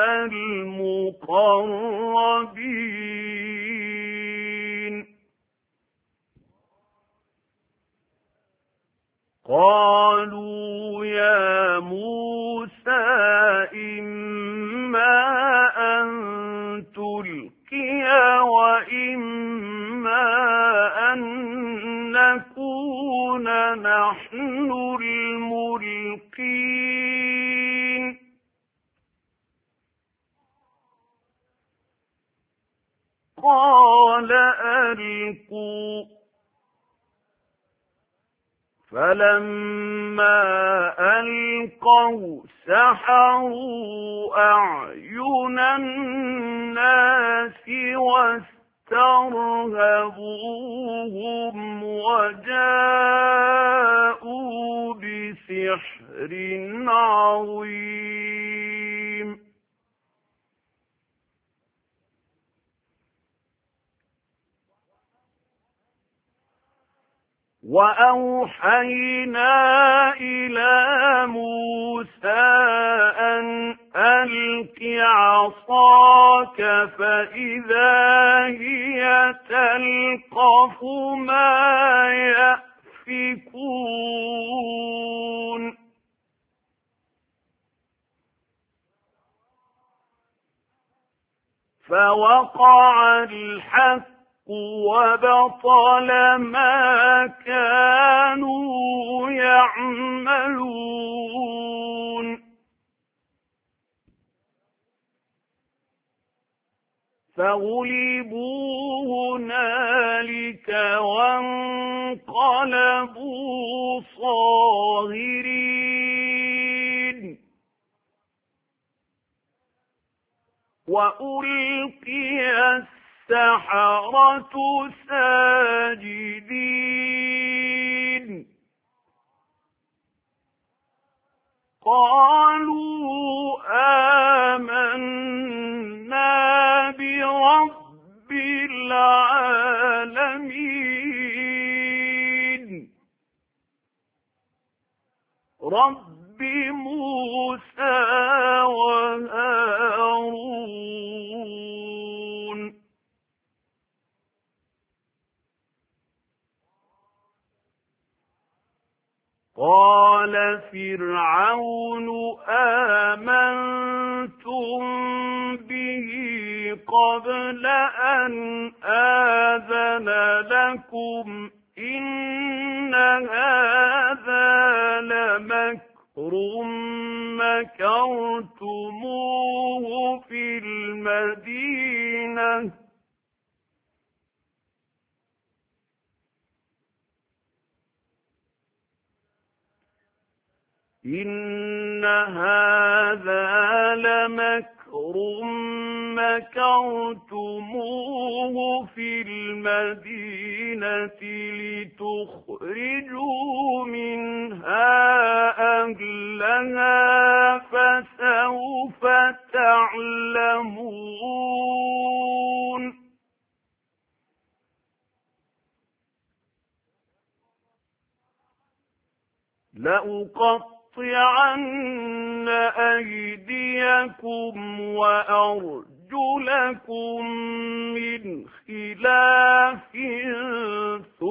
المقربين قالوا يا موسى إما أن تلقي وإما أن نكون نحن الملقين قال ألقوا فلما ألقوا سحروا أعين الناس واسترهبوهم وجاءوا بسحر عظيم وأوحينا إلى موسى أن ألق عصاك فإذا هي تلقف ما يأفكون فوقع الحق وبطل ما كانوا يعملون فغلبوا هنالك وانقلبوا صاغرين وألقي السحرة ساجدين قالوا آمنا برب العالمين رب موسى وهارون قال فرعون آمنتم به قبل أن آذن لكم إن هذا لمكر مكرتموه في المدينة إن هذا لمكر مكرتموه في المدينة لتخرجوا منها أهلها فسوف تعلمون لأقطعن أيديكم وأرجلكم من خلاف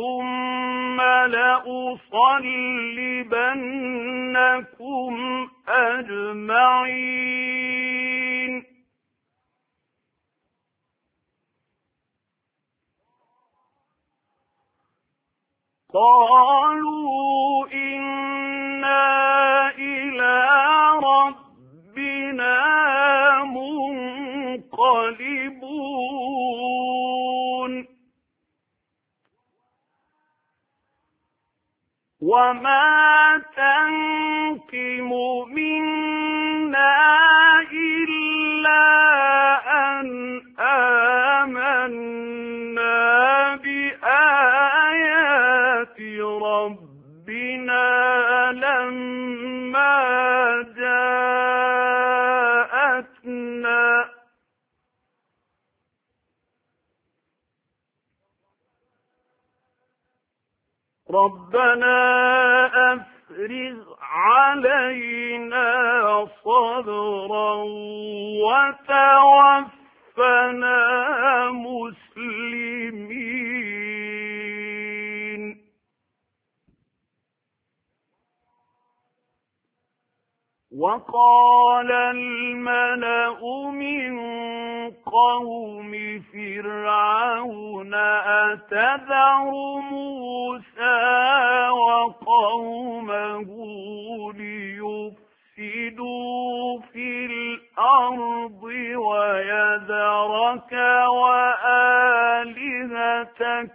ثم لأصلبنكم أجمعين قالوا إنا إلى ربنا منقلبون وما تنقم منا إلا أن آمنا بآيات ربنا لما جاءتنا ربنا أفرغ علينا صبرا وتوفنا مسلمين وقال الملأ من قوم فرعون أتذر موسى وقومه ليفسدوا في الأرض ويذرك وآلهتك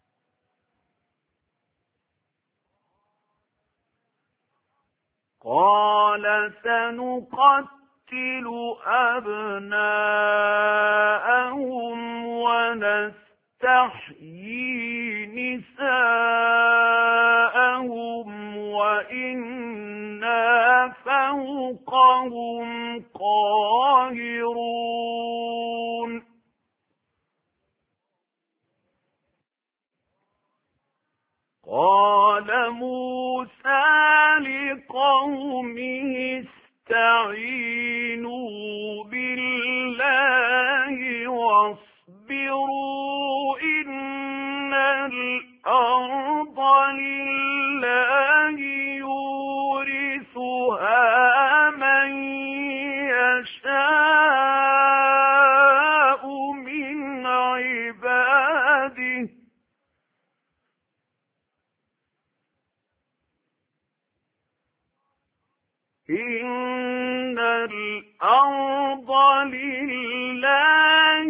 قال سنقتل أبناءهم ونستحيي نساءهم وإنا فوقهم قاهرون قال موسى لقومه استعينوا بالله واصبروا إن الأرض لله يورثها من يشاء من عباده إن الأرض لله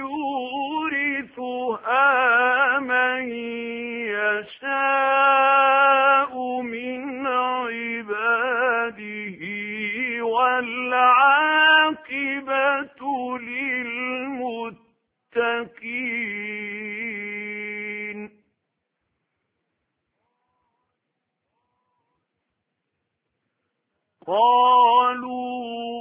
يورثها من يشاء من عباده والعاقبة للمتقين قالوا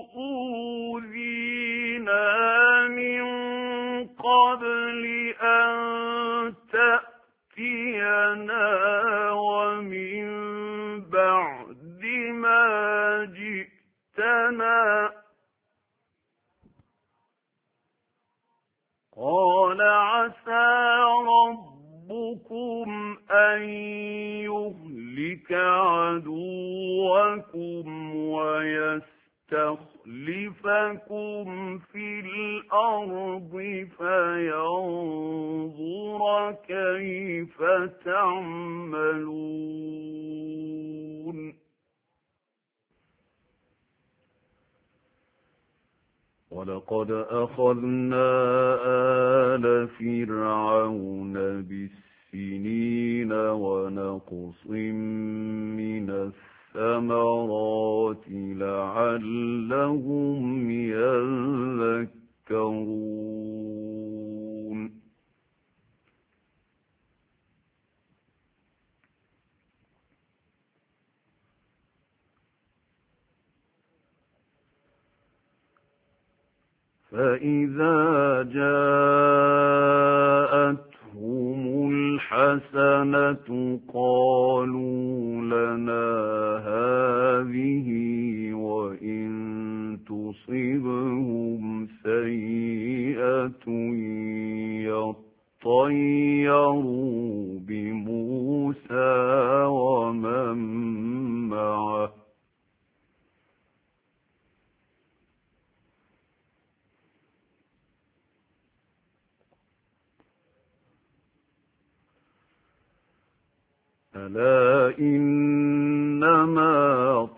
أوذينا من قبل أن تأتينا ومن بعد ما جئتنا قال عسى ربكم أن يهلك عدوكم ويستخلفكم في الأرض فينظر كيف تعملون ولقد أخذنا آل فرعون بالسنين ونقص من الثمرات لعلهم يذكرون فإذا جاءتهم الحسنة قالوا لنا هذه وإن تصبهم سيئة يطيروا بموسى ومن معه ألا إنما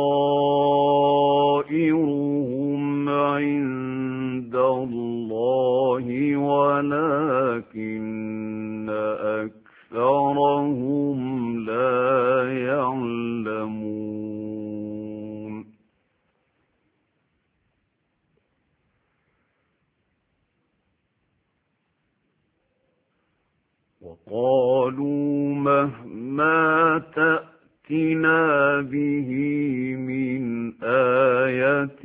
طائرهم عند الله ولكن أكثرهم لا يعلمون وقالوا مهما تأتنا به من آية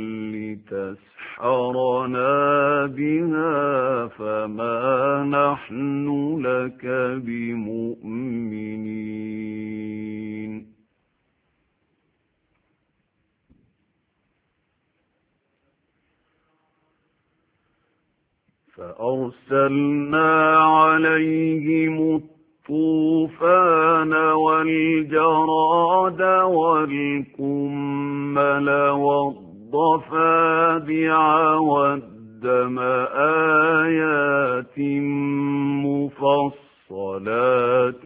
لتسحرنا بها فما نحن لك بمؤمنين فأرسلنا عليهم الطوفان والجراد والقمل والضفادع والدم آيات مفصلات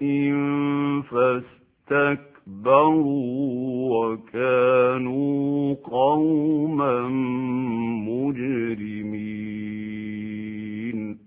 فاستكبروا وكانوا قوما مجرمين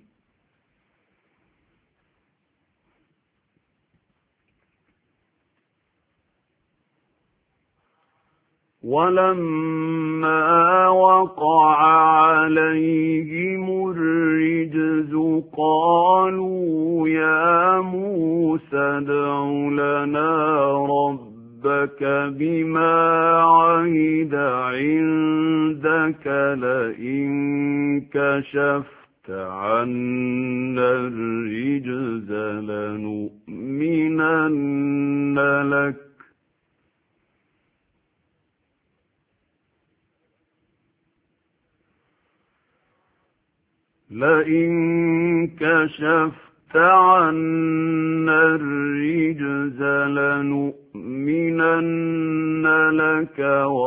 ولما وقع عليهم الرجز قالوا يا موسى ادع لنا ربك بما عهد عندك لئن كشفت عنا الرجز لنؤمنن لك لئن كشفت عنا الرجز لنؤمنن لك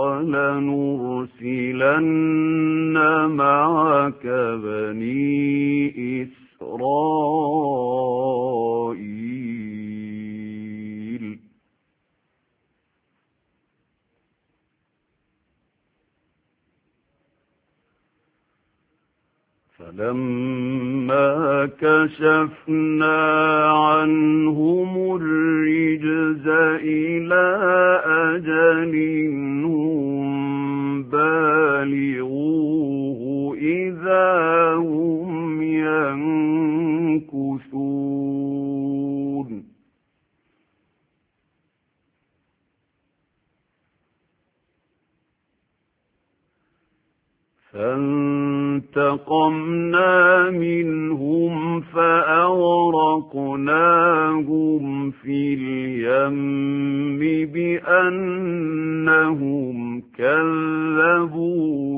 ولنرسلن معك بني إسرائيل فلما كشفنا عنهم الرجز إلى أجل هم بالغوه إذا هم ينكثون فانتقمنا منهم فأغرقناهم في اليم بأنهم كذبوا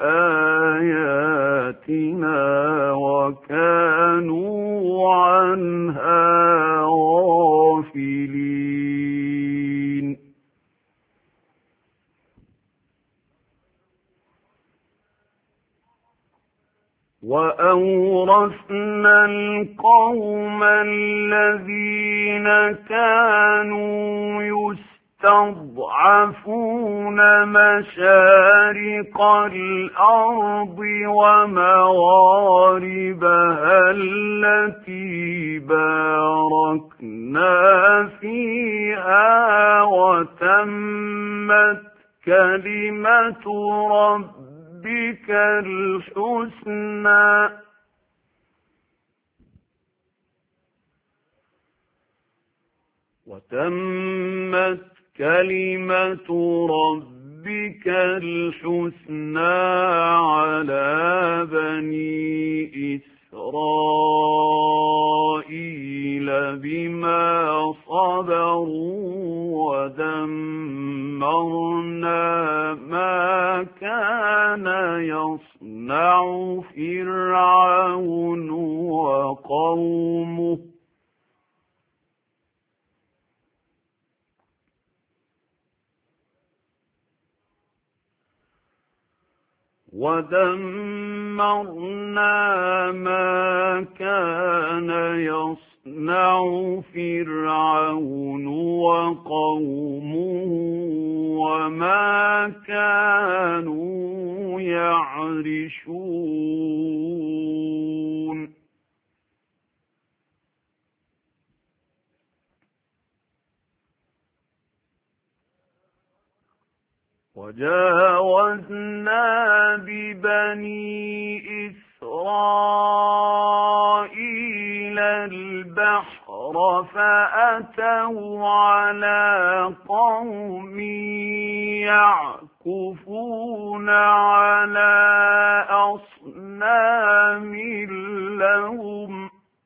بآياتنا وكانوا عنها غافلين وأورثنا القوم الذين كانوا يستضعفون مشارق الأرض ومغاربها التي باركنا فيها وتمت كلمة ربنا ربك الحسنى وتمت كلمة ربك الحسنى على بني إسرائيل بما صبروا ودمرنا ما كان يصنع فرعون وقومه ودمرنا ما كان يصنع يصنع فرعون وقومه وما كانوا يعرشون وجاوزنا ببني إسرائيل البحر فأتوا على قوم يعكفون على أصنام لهم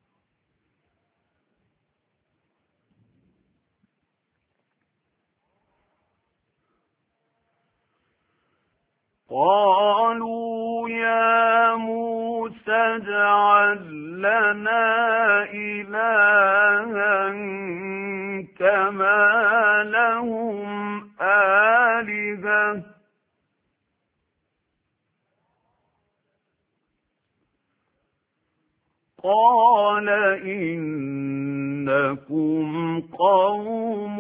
قالوا يا موسى اجعل لنا إلها كما لهم آلهة قال إنكم قوم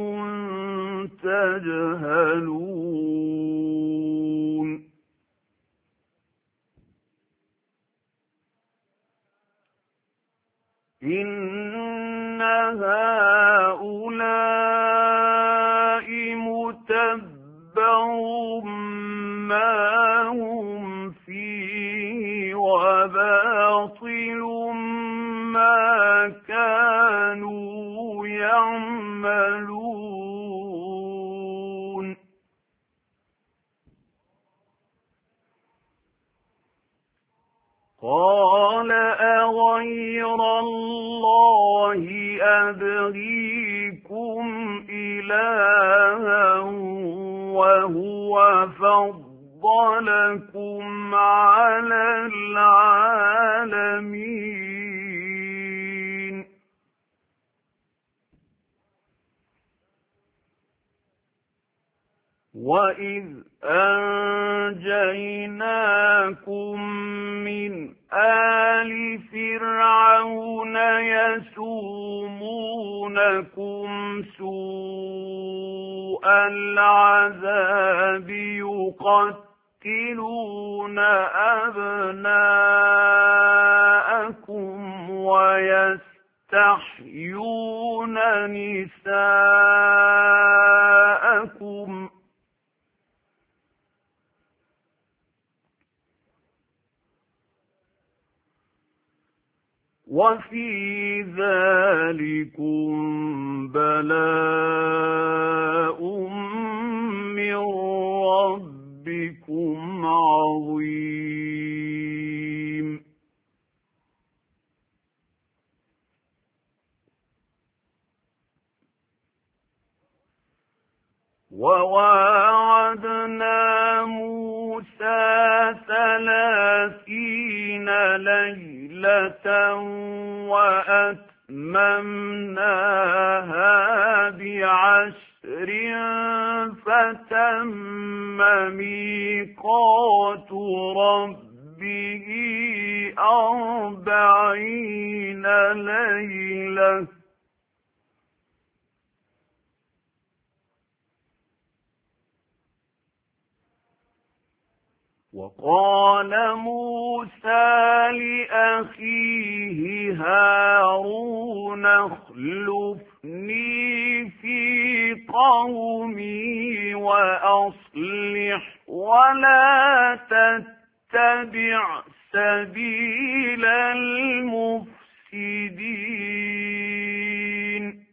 تجهلون إن هؤلاء متبر ما هم فيه وباطل ما كانوا يعملون قال أغير الله أبغيكم إلها وهو فضلكم على العالمين وَإِذْ أَنْجَيْنَاكُمْ مِنْ آلِ فِرْعَوْنَ يَسُومُونَكُمْ سُوءَ الْعَذَابِ يُقَتِّلُونَ أَبْنَاءَكُمْ وَيَسْتَحْيُونَ نِسَاءَكُمْ وَفِي ذَلِكُمْ بَلَاءٌ مِّن رَّبِّكُمْ عَظِيمٌ وَوَاعَدْنَا مُوسَىٰ ثَلَاثِينَ لَيْلَةً وَأَتْمَمْنَاهَا بِعَشْرٍ فَتَمَّ مِيقَاتُ رَبِّهِ أَرْبَعِينَ لَيْلَةً وَقَالَ مُوسَىٰ لِأَخِيهِ هَارُونَ اخْلُفْنِي فِي قَوْمِي وَأَصْلِحْ وَلَا تَتَّبِعْ سَبِيلَ الْمُفْسِدِينَ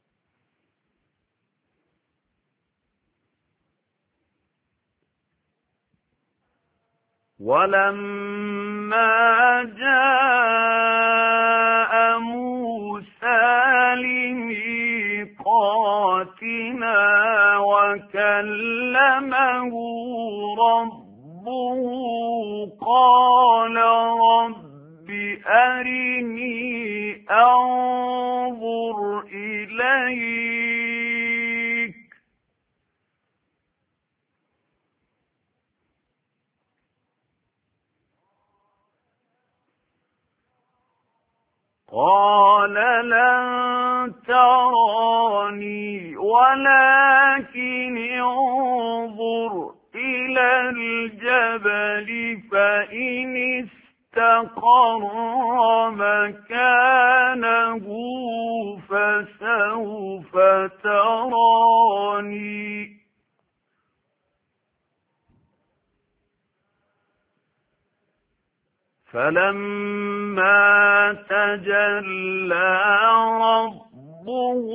وَلَمَّا جَاءَ مُوسَىٰ لِمِيقَاتِنَا وَكَلَّمَهُ رَبُّهُ قَالَ رَبِّ أَرِنِي أَنظُرْ إِلَيْكَ قال لن تراني ولكن انظر إلى الجبل فإن استقر مكانه فسوف تراني فلما تجلى ربه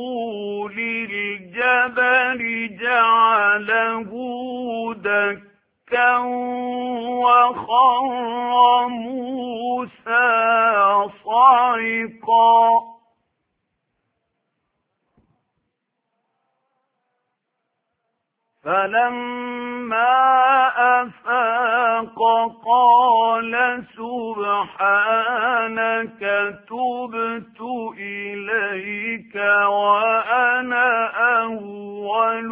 للجبل جعله دكا وخر موسى صعقا فلما أفاق قال سبحانك تبت إليك وأنا أول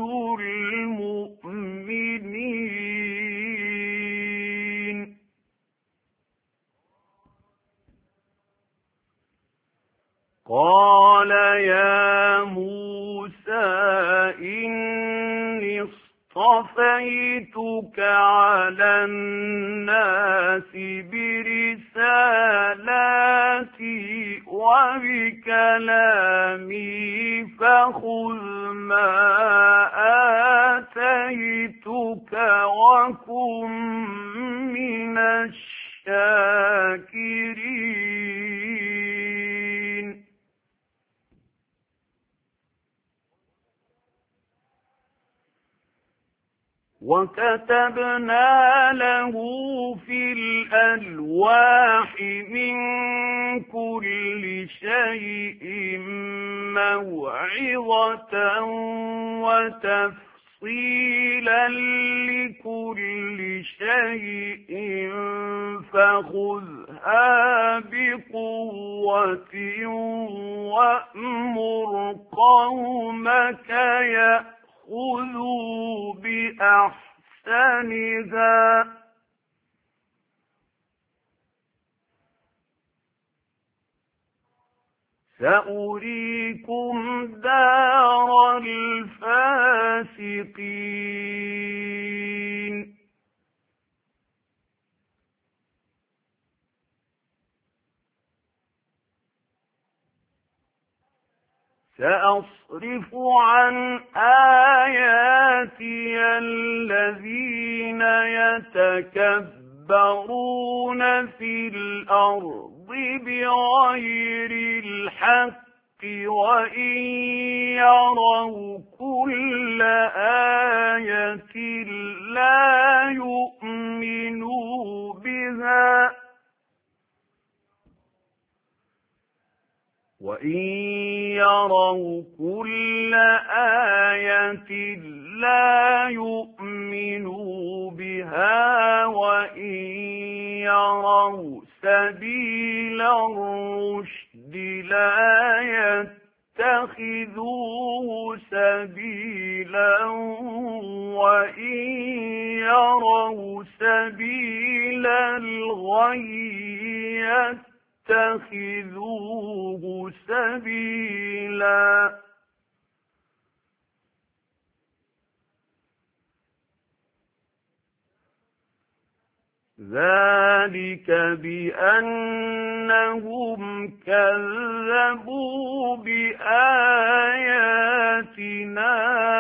المؤمنين قال يا موسى إني اصطفيتك على الناس برسالاتي وبكلامي فخذ ما آتيتك وكن من الشاكرين وكتبنا له في الألواح من كل شيء موعظة وتفصيلا لكل شيء فخذها بقوة وأمر قومك يأخذوا بأحسنها سأريكم دار الفاسقين سأصرف عن آياتي الذين يتكبرون في الأرض بغير الحق وإن يروا كل آية لا يؤمنوا بها وإن يروا كل آية لا يؤمنوا بها وإن يروا سبيل الرشد لا يتخذوه سبيلا وإن يروا سبيل الغي يتخذوه سبيلا ذلك بأنهم كذبوا بآياتنا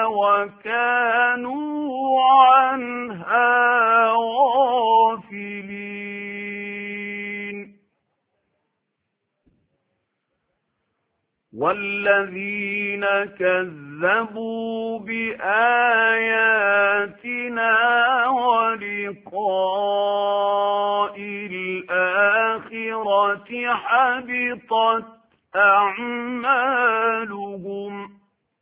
وكانوا عنها غافلين والذين كذبوا بآياتنا ولقاء الآخرة حبطت أعمالهم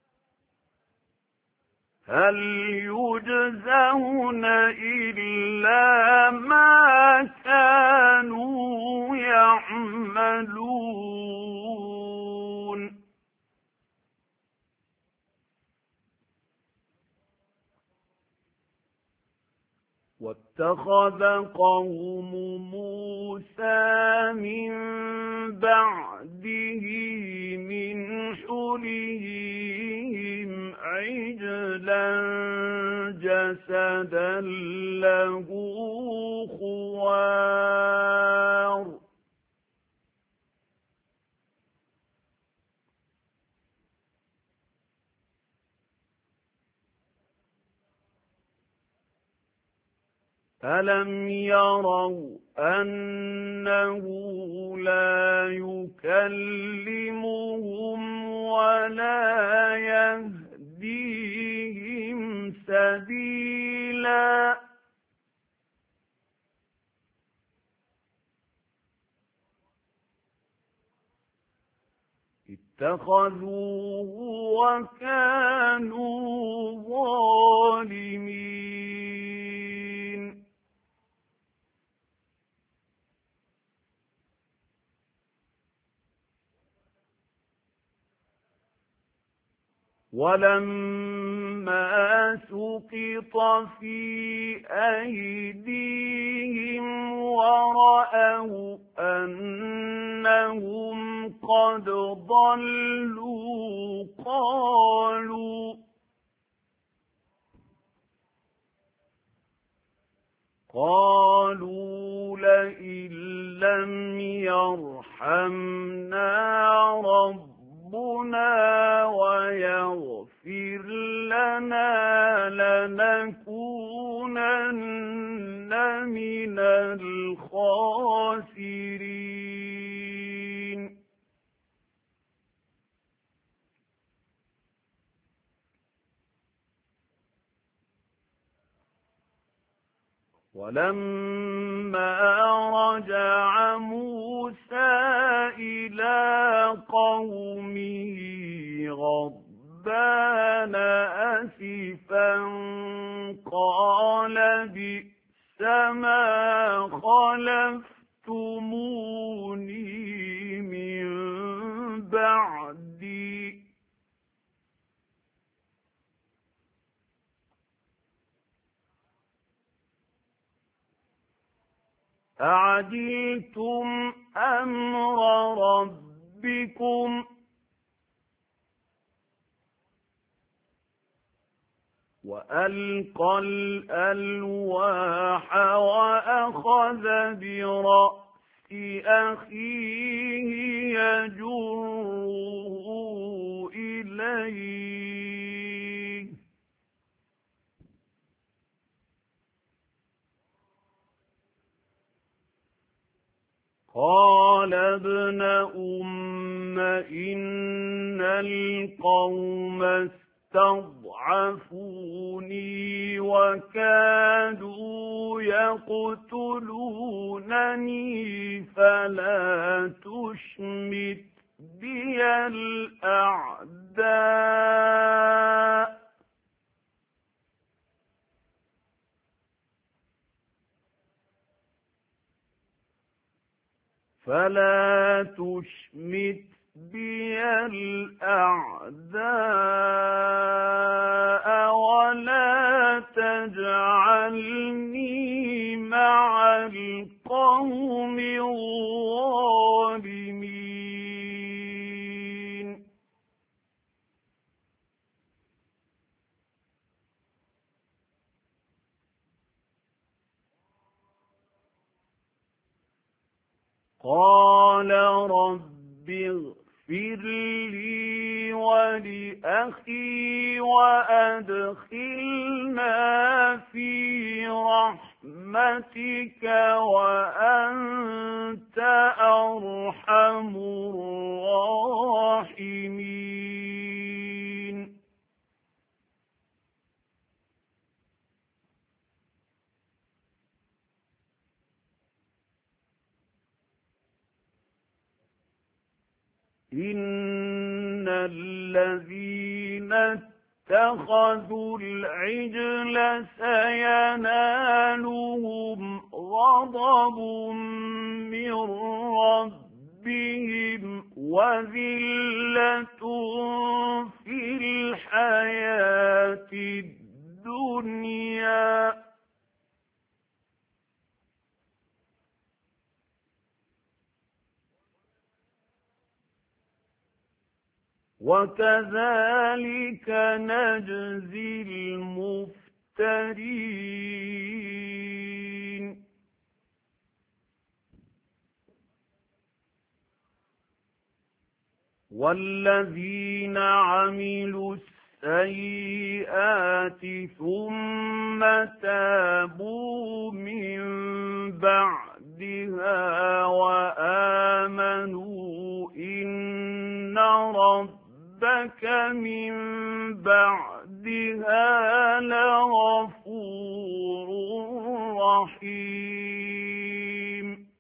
هل يجزون إلا ما كانوا يعملون اتخذ قوم موسى من بعده من حليهم عجلا جسدا له خوار ألم يروا أنه لا يكلمهم ولا يهديهم سبيلا اتخذوه وكانوا ظالمين ولما سقط في أيديهم ورأوا أنهم قد ضلوا قالوا قالوا لئن لم يرحمنا ربنا ويغفر لنا لنكونن من الخاسرين ولما رجع موسى إلى قومه غضبان أسفا قال بئس ما خلفتموني من بعدي أعجلتم أمر ربكم وألقى الألواح وأخذ برأس أخيه يجره إليه قال ابن أم إن القوم استضعفوني وكادوا يقتلونني فلا تشمت بي الأعداء فلا تشمت بي الأعداء ولا تجعلني مع القوم الظالمين قال رب اغفر لي ولأخي وأدخلنا في رحمتك وأنت أرحم الراحمين إن الذين اتخذوا العجل سينالهم غضب من ربهم وذلة في الحياة الدنيا وكذلك نجزي المفترين. والذين عملوا السيئات ثم تابوا من بعدها وآمنوا إن ربك من بعدها لغفور رحيم.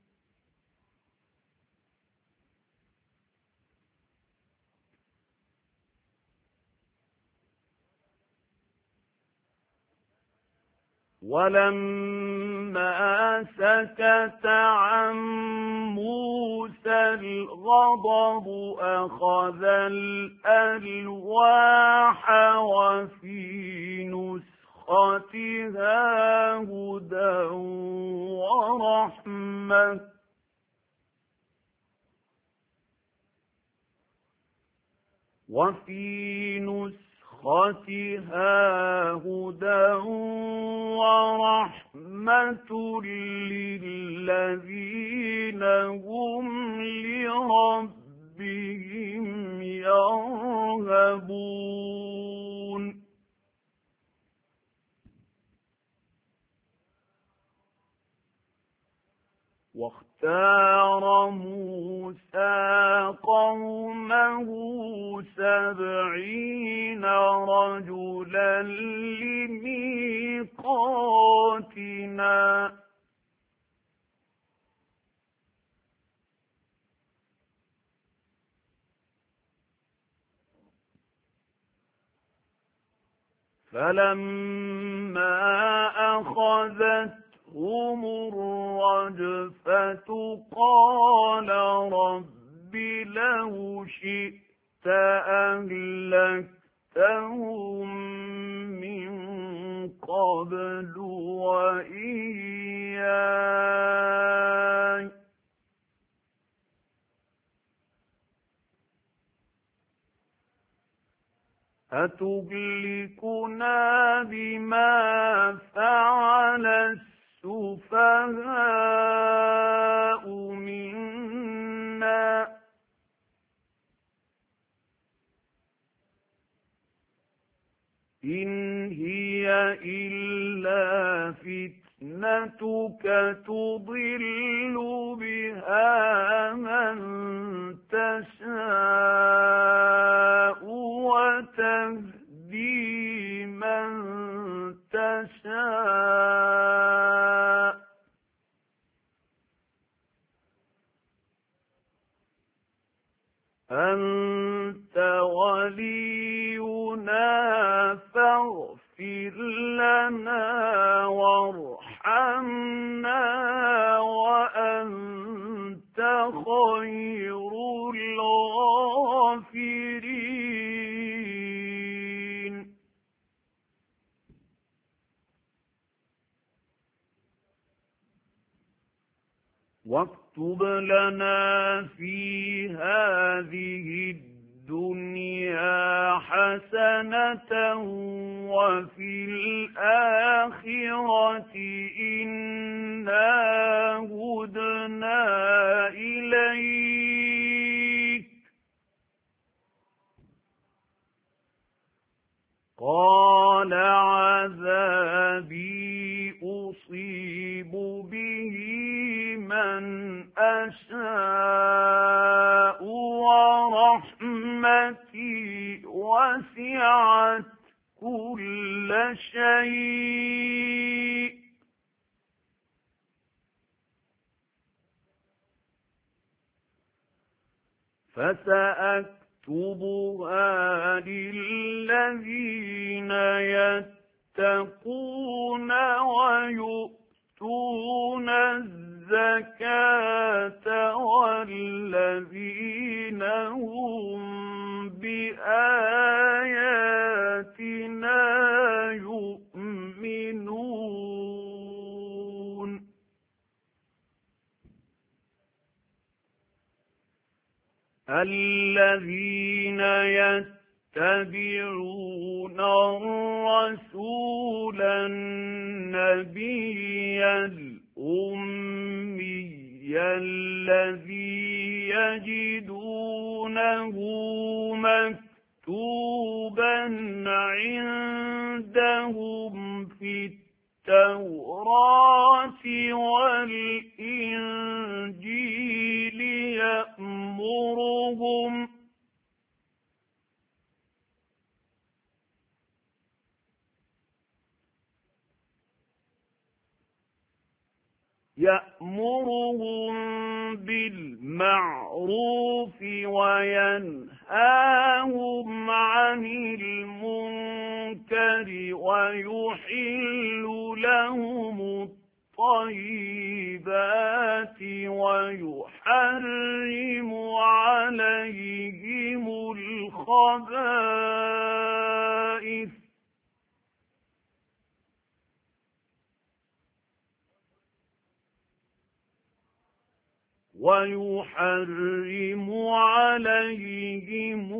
ولما سكت عن موسى الغضب أخذ الألواح وفي نسختها هدى ورحمة وفي نسختها هدى ورحمة للذين هم لربهم يرهبون. واختار موسى قومه سبعين رجلا لميقاتنا فلما أخذت هم الرجفة قال رب لو شئت أهلكتهم من قبل وإياي أتهلكنا بما فعل السفهاء منا إن هي إلا فتنتك تضل بها من تشاء وتهدي من تشاء أنت ولينا فاغفر لنا وارحمنا وأنت خير الغافرين. واكتب لنا في هذه الدنيا حسنة وفي الآخرة إنا هدنا إليك قال عذابي أصيب به من أشاء ورحمتي وسعت كل شيء فسأكتبها للذين يتقون ويؤتون الزكاة والذين هم بآياتنا يؤمنون. الذين يتبعون الرسول النبي الأمي الذي يجدونه مكتوبا عندهم في التوراة والإنجيل يأمرهم يأمرهم بالمعروف وينهاهم عن المنكر ويحل لهم الطيبات ويحرم عليهم الخبائث ويحرم عليهم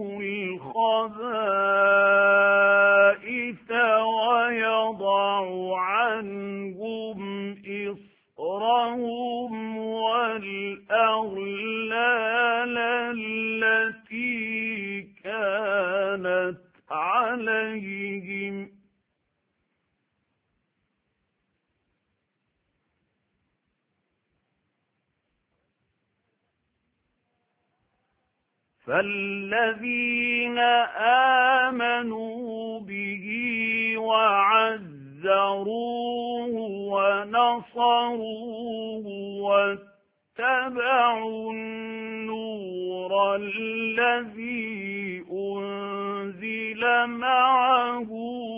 الخبائث ويضع عنهم إصرهم والأغلال التي كانت عليهم فالذين آمنوا به وعزروه ونصروه واتبعوا النور الذي أنزل معه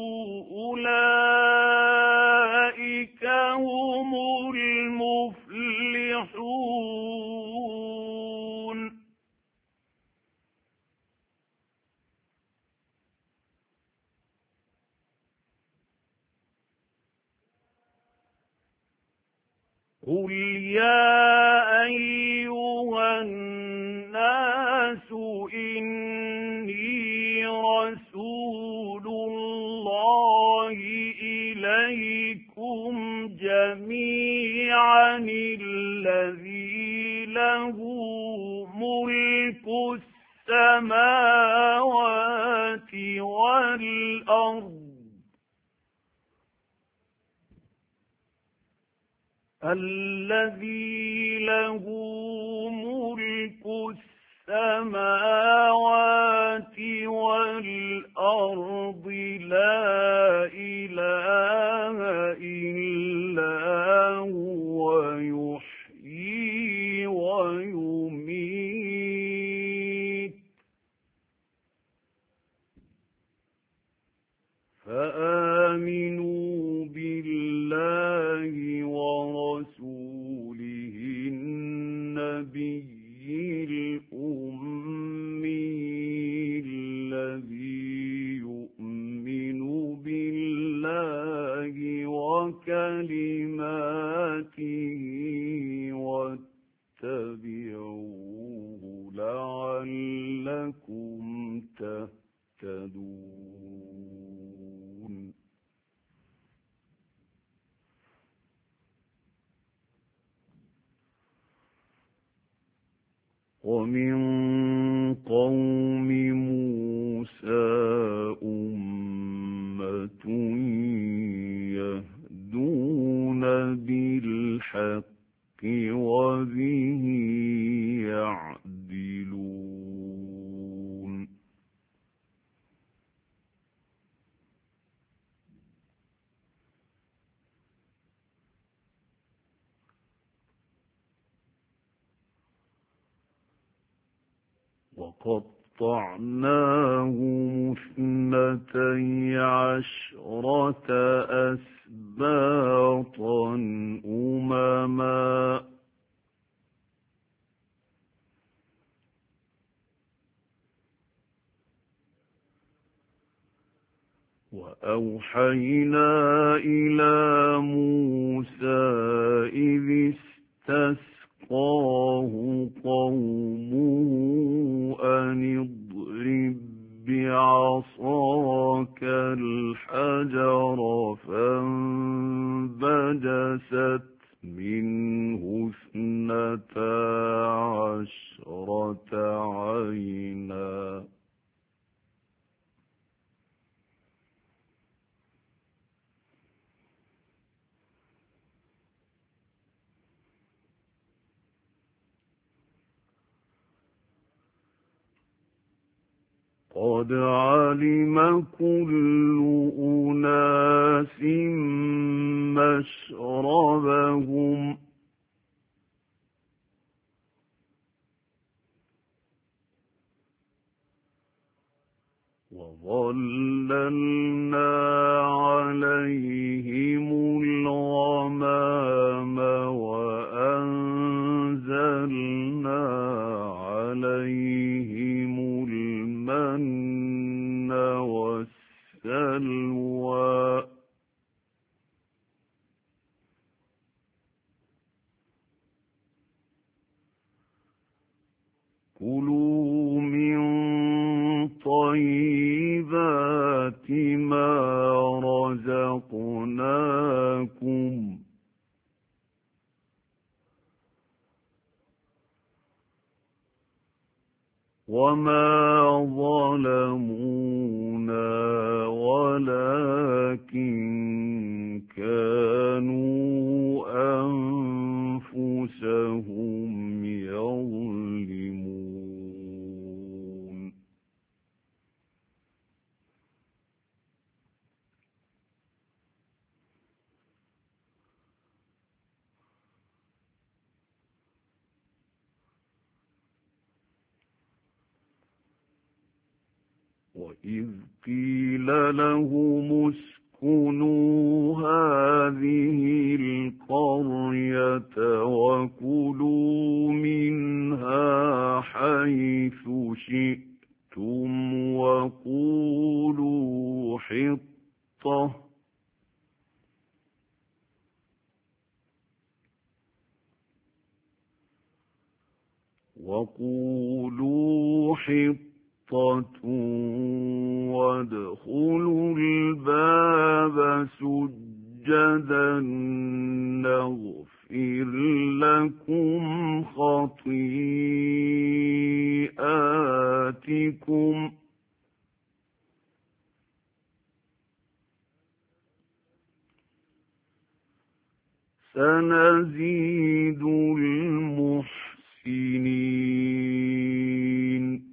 أولئك هم المفلحون. قل يا أيها الناس إني رسول الله إليكم جميعا الذي له ملك السماوات والأرض الذي له ملك السماوات والأرض لا إله إلا هو يحيي ويميت فآمنوا بالله ورسوله النبي الأمي الذي يؤمن بالله وكلماته واتبعوه لعلكم تهتدون. ومن قوم موسى أمة يهدون بالحق وبه يعدلون. وقطعناهم اثنتي عشرة أسباطا أمما وأوحينا إلى موسى إذ استسقاه قومه منه اثنتا عشرة عينا قد علم كل أناس مشربهم وظللنا عليهم الغمام وأنزلنا عليهم المن والسلوى كلوا من طيبات ما رزقناكم وما ظلمونا ولكن كانوا أنفسهم يظلمون وإذ قيل لهم اسكنوا هذه القرية وكلوا منها حيث شئتم وقولوا حطة وقولوا حطة وادخلوا الباب سجدا نغفر لكم خطيئاتكم سنزيد المحسنين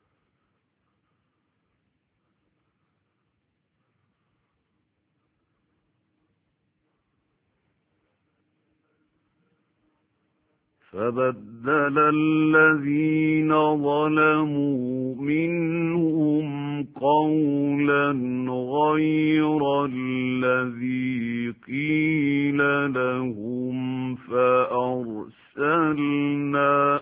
فبدل الذين ظلموا منهم قولا غير الذي قيل لهم فأرسلنا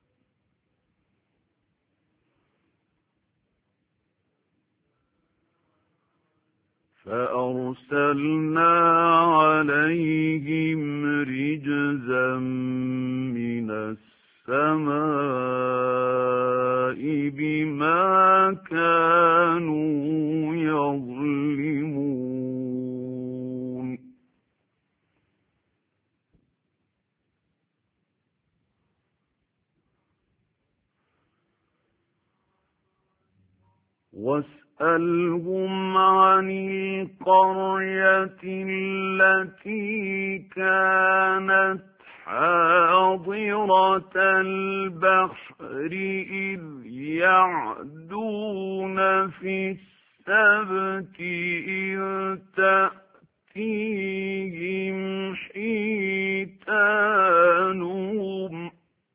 فأرسلنا عليهم رجزا من السماء بما كانوا يظلمون واسألهم عن القرية التي كانت حاضرة البحر إذ يعدون في السبت إذ تأتيهم حيتانهم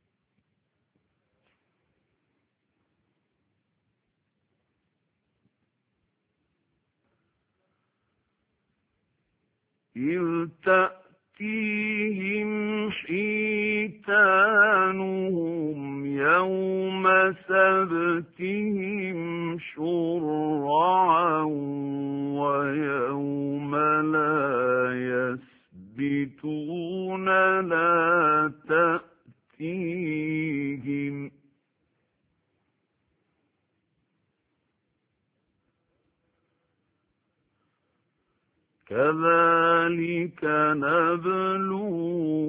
إذ تأتيهم حيتانهم يوم سبتهم شرعا ويوم لا يسبتون لا تأتيهم كذلك نبلوهم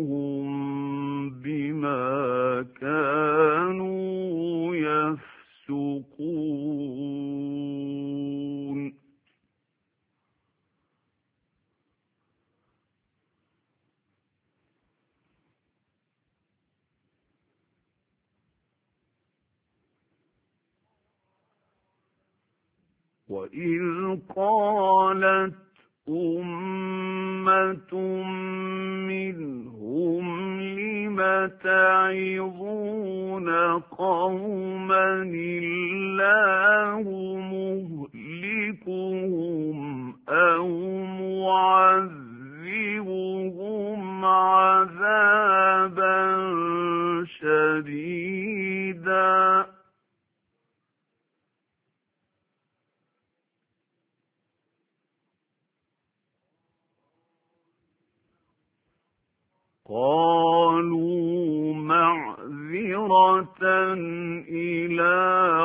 وإذ قالت أمة منهم لم تعظون قوما الله مهلكهم أو معذبهم عذابا شديدا قالوا معذرة إلى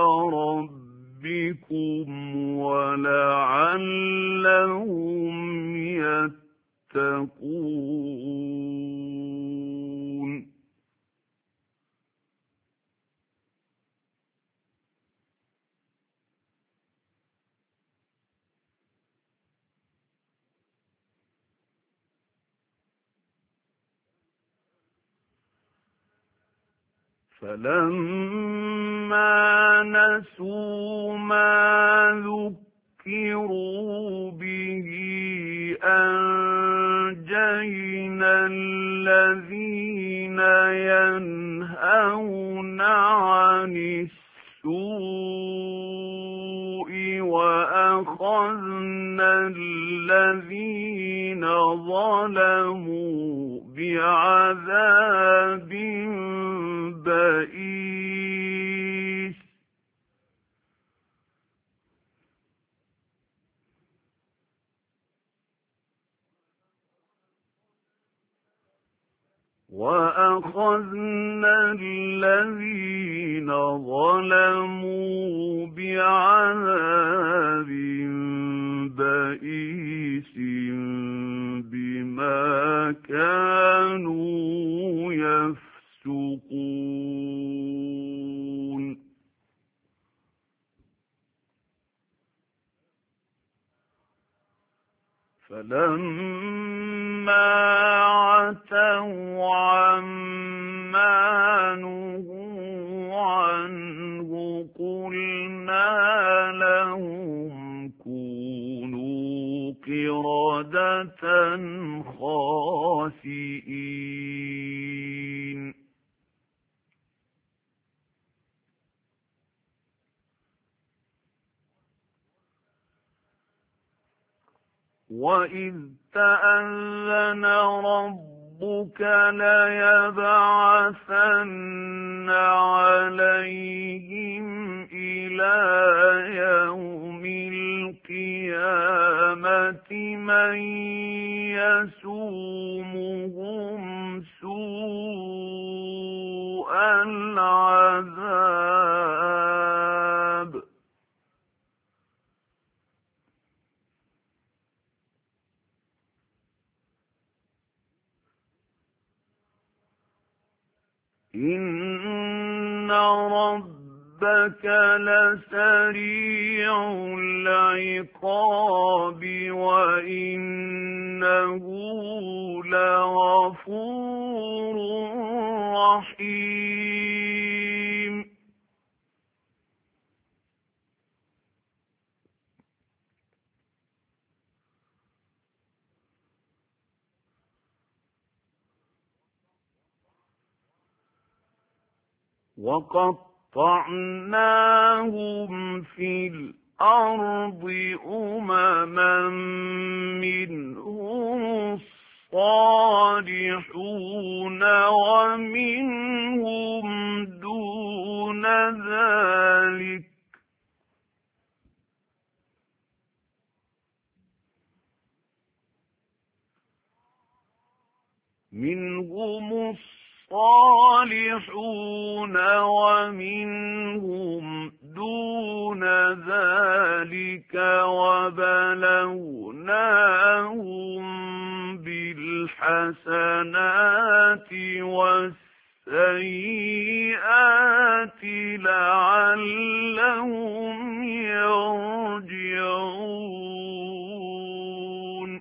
ربكم ولعلهم يتقون فلما نسوا ما ذكروا به أنجينا الذين ينهون عن السوء وأخذنا الذين ظلموا بعذاب بئيس وأخذنا الذين ظلموا بعذاب بئيس بما كانوا يفسقون فلما عتوا عما نهوا عنه قلنا لهم كونوا قردة خاسئين وَإِذْ تَأَذَّنَ رَبُّكَ لَيَبْعَثَنَّ عَلَيْهِمْ إِلَى يَوْمِ الْقِيَامَةِ مَن يَسُومُهُمْ سُوءَ الْعَذَابِ إِنَّ رَبَّكَ لَسَرِيعُ الْعِقَابِ وَإِنَّهُ لَغَفُورٌ رَّحِيمٌ وَقَطَّعْنَاهُمْ فِي الْأَرْضِ أُمَمًا مِّنْهُمُ الصَّالِحُونَ وَمِنْهُمْ دُونَ ذَلِكَ مِنْهُمُ الصالحون ومنهم دون ذلك وبلوناهم بالحسنات والسيئات لعلهم يرجعون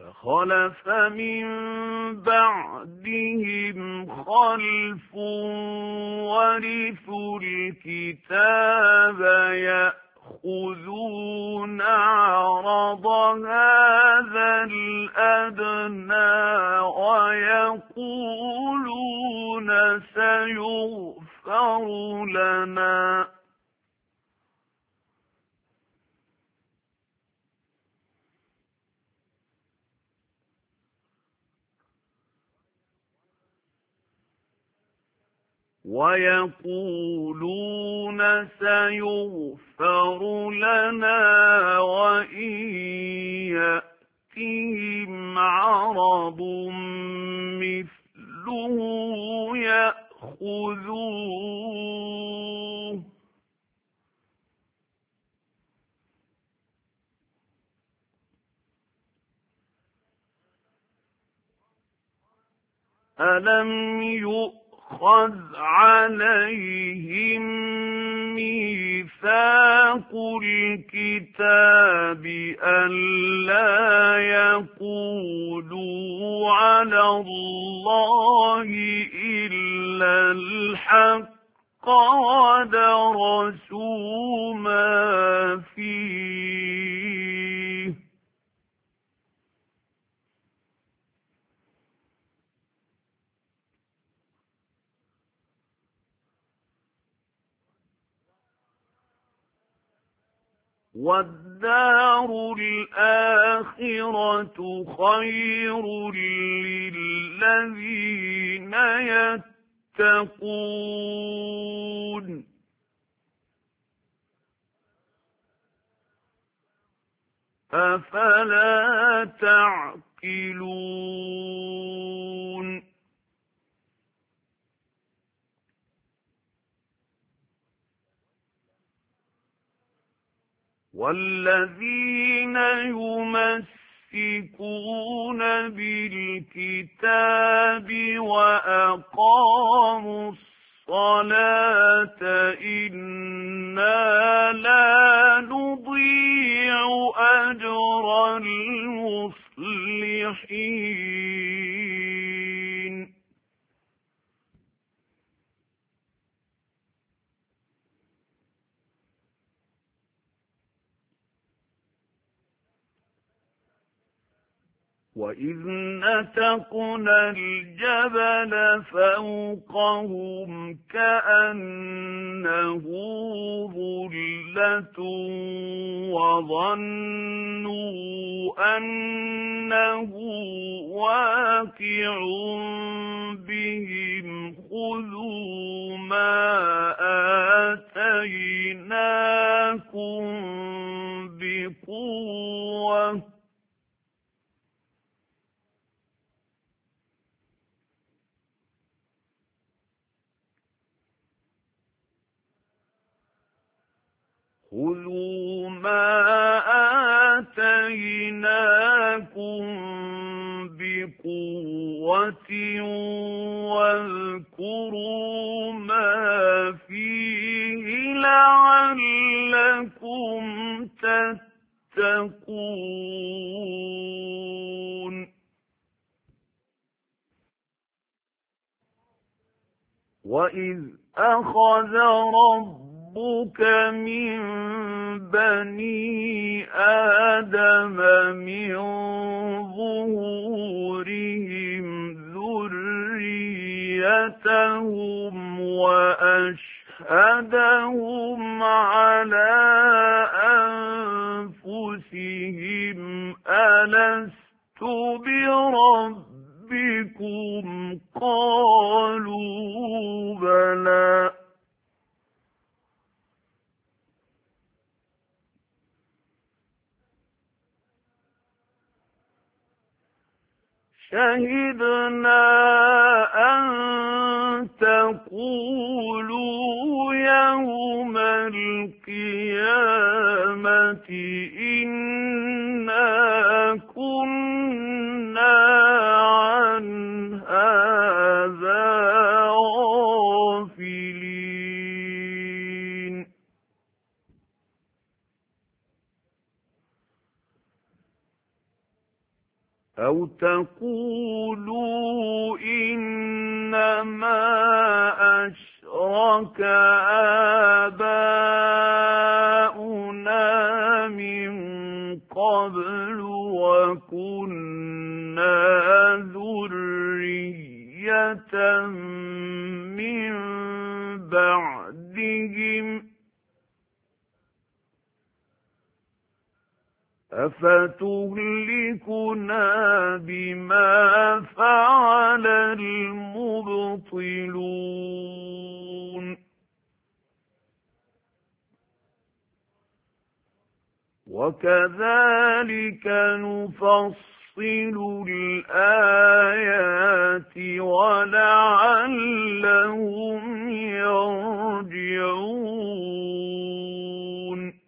فخلف من بعدهم خلف ورثوا الكتاب يأخذون عرض هذا الأدنى ويقولون سيغفر لنا ويقولون سيغفر لنا وإن يأتهم عرض مثله يأخذوه ألم يؤمنوا خذ عليهم ميثاق الكتاب ألا يقولوا على الله إلا الحق ودرسوا ما فيه والدار الآخرة خير للذين يتقون أفلا تعقلون والذين يمسكون بالكتاب وأقاموا الصلاة إنا لا نضيع أجر المصلحين وإذ نتقنا الجبل فوقهم كأنه ظلة وظنوا أنه واقع بهم خذوا ما آتيناكم بقوة خذوا ما آتيناكم بقوة واذكروا ما فيه لعلكم تتقون وإذ أخذ ربك ربك من بني آدم من ظهورهم ذريتهم وأشهدهم على أنفسهم ألست بربكم قالوا بلى شهدنا أن تقولوا يوم القيامة إنا كنا عن هذا غافلين تقولوا إنما أشرك آباؤنا من قبل وكنا ذرية من بعدهم أفتهلكنا بما فعل المبطلون وكذلك نفصل الآيات ولعلهم يرجعون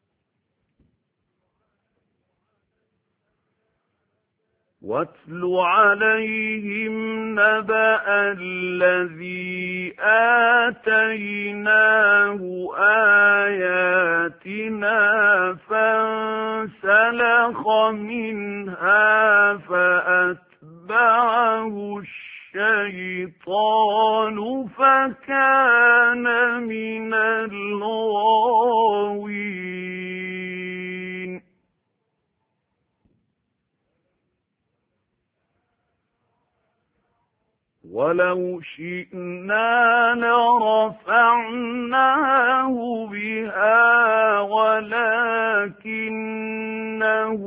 واتل عليهم نبأ الذي آتيناه آياتنا فانسلخ منها فأتبعه الشيطان فكان من الغاوين ولو شئنا لرفعناه بها ولكنه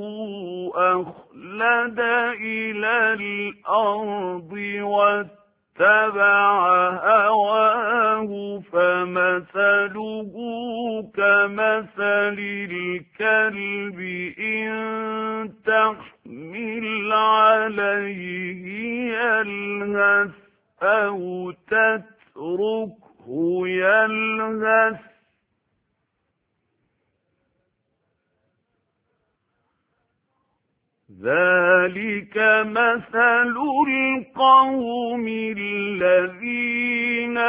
أخلد إلى الأرض واتبع هواه فمثله كمثل الكلب إن تحمل عليه يلهث أو تتركه يلهث ذلك مثل القوم الذين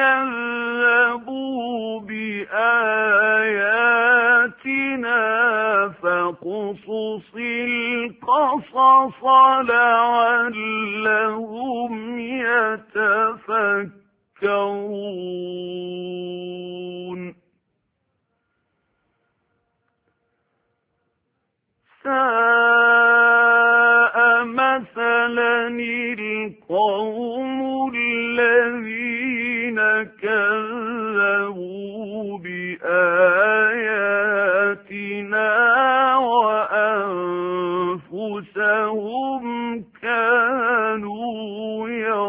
كذبوا بآياتنا فاقصص القصص لعلهم يتفكرون ساء مثلا القوم الذين كذبوا بآياتنا وأنفسهم كانوا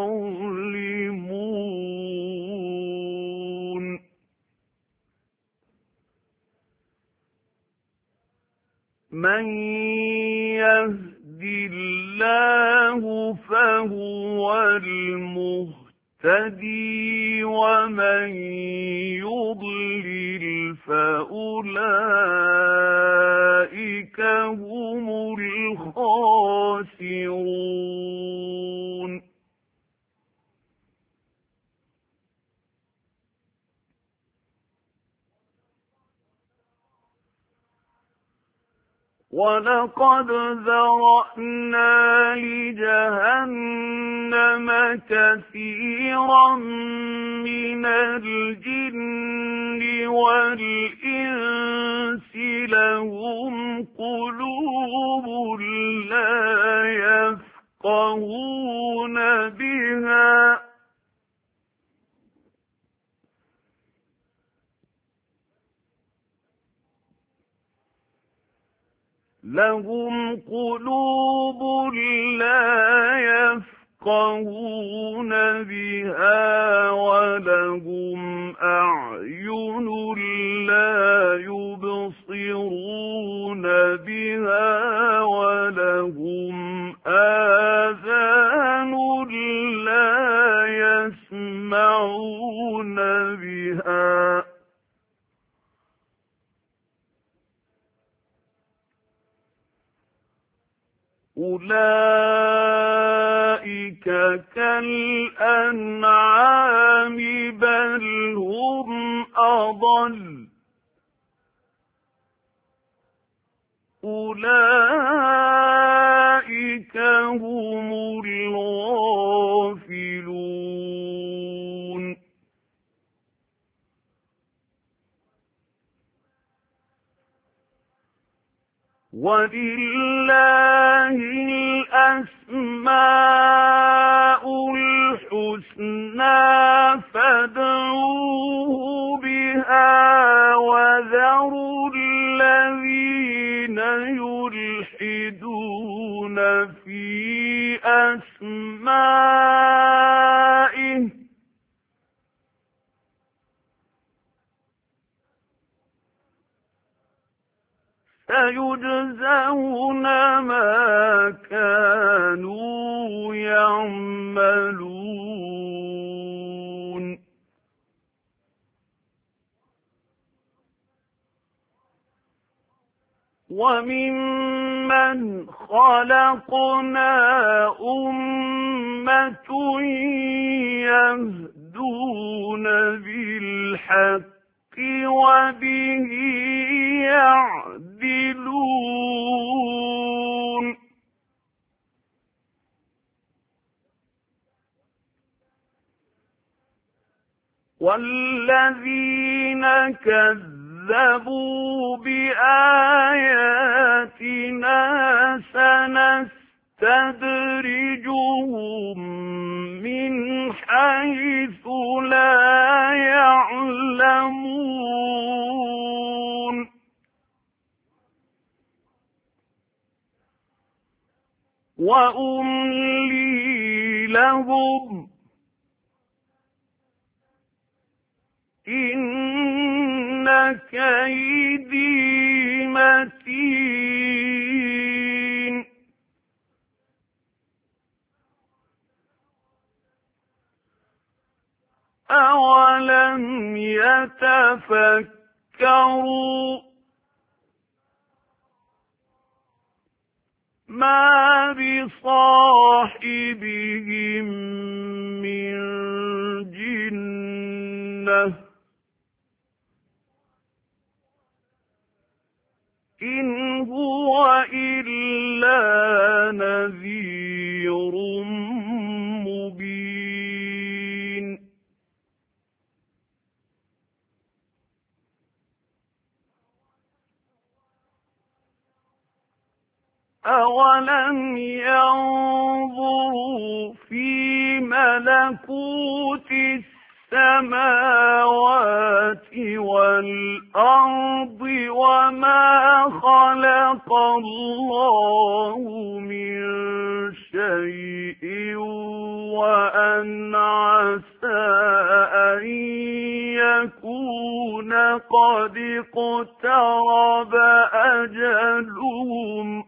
يظلمون من يهد الله فهو المهتدي ومن يضلل فأولئك هم الخاسرون ولقد ذرأنا لجهنم كثيرا من الجن والإنس لهم قلوب لا يفقهون بها لهم قلوب لا يفقهون بها ولهم أعين لا يبصرون بها ولهم آذان لا يسمعون بها أولئك كالأنعام بل هم أضل أولئك هم الغافلون ولله الأسماء الحسنى فادعوه بها وذروا الذين يلحدون في أسمائه سيجزون ما كانوا يعملون وممن خلقنا أمة يهدون بالحق وبه يعدلون والذين كذبوا بآياتنا سنستدرجهم من حيث لا يعلمون وأملي لهم إن كيدي متين أولم يتفكروا ما بصاحبهم من جنة إن هو إلا نذير مبين أولم ينظروا في ملكوت السماوات والأرض وما خلق الله من شيء وأن عسى أن يكون قد اقترب أجلهم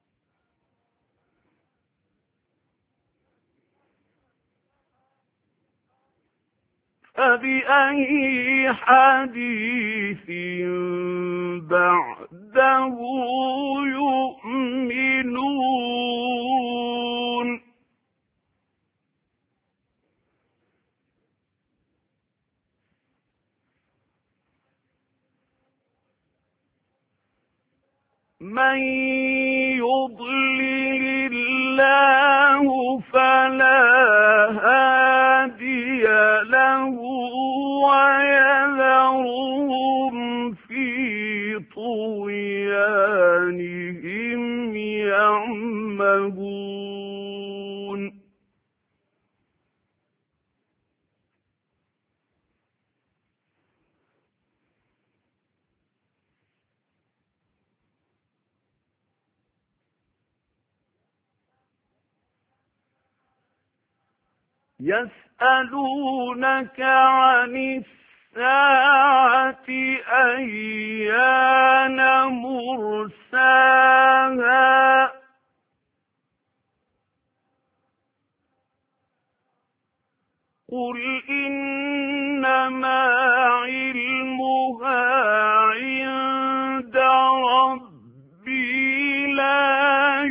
فبأي حديث بعده يؤمنون من يضلل الله فلا هادي له ويذرهم في طغيانهم يعمهون يسألونك عن الساعة أيان مرساها قل إنما علمها عند ربي لا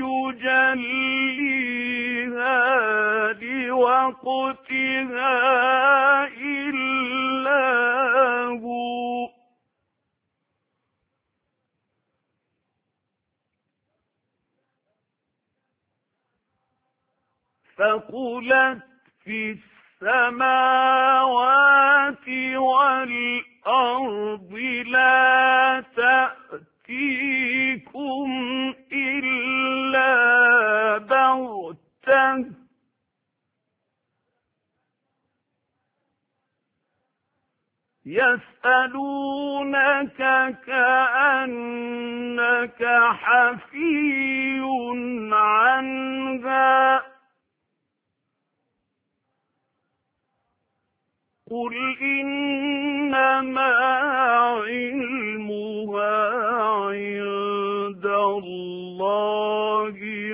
يجليها لوقتها إلا هو ثقلت في السماوات والأرض لا تأتيكم إلا بغتة يسألونك كأنك حفي عنها قل إنما علمها عند الله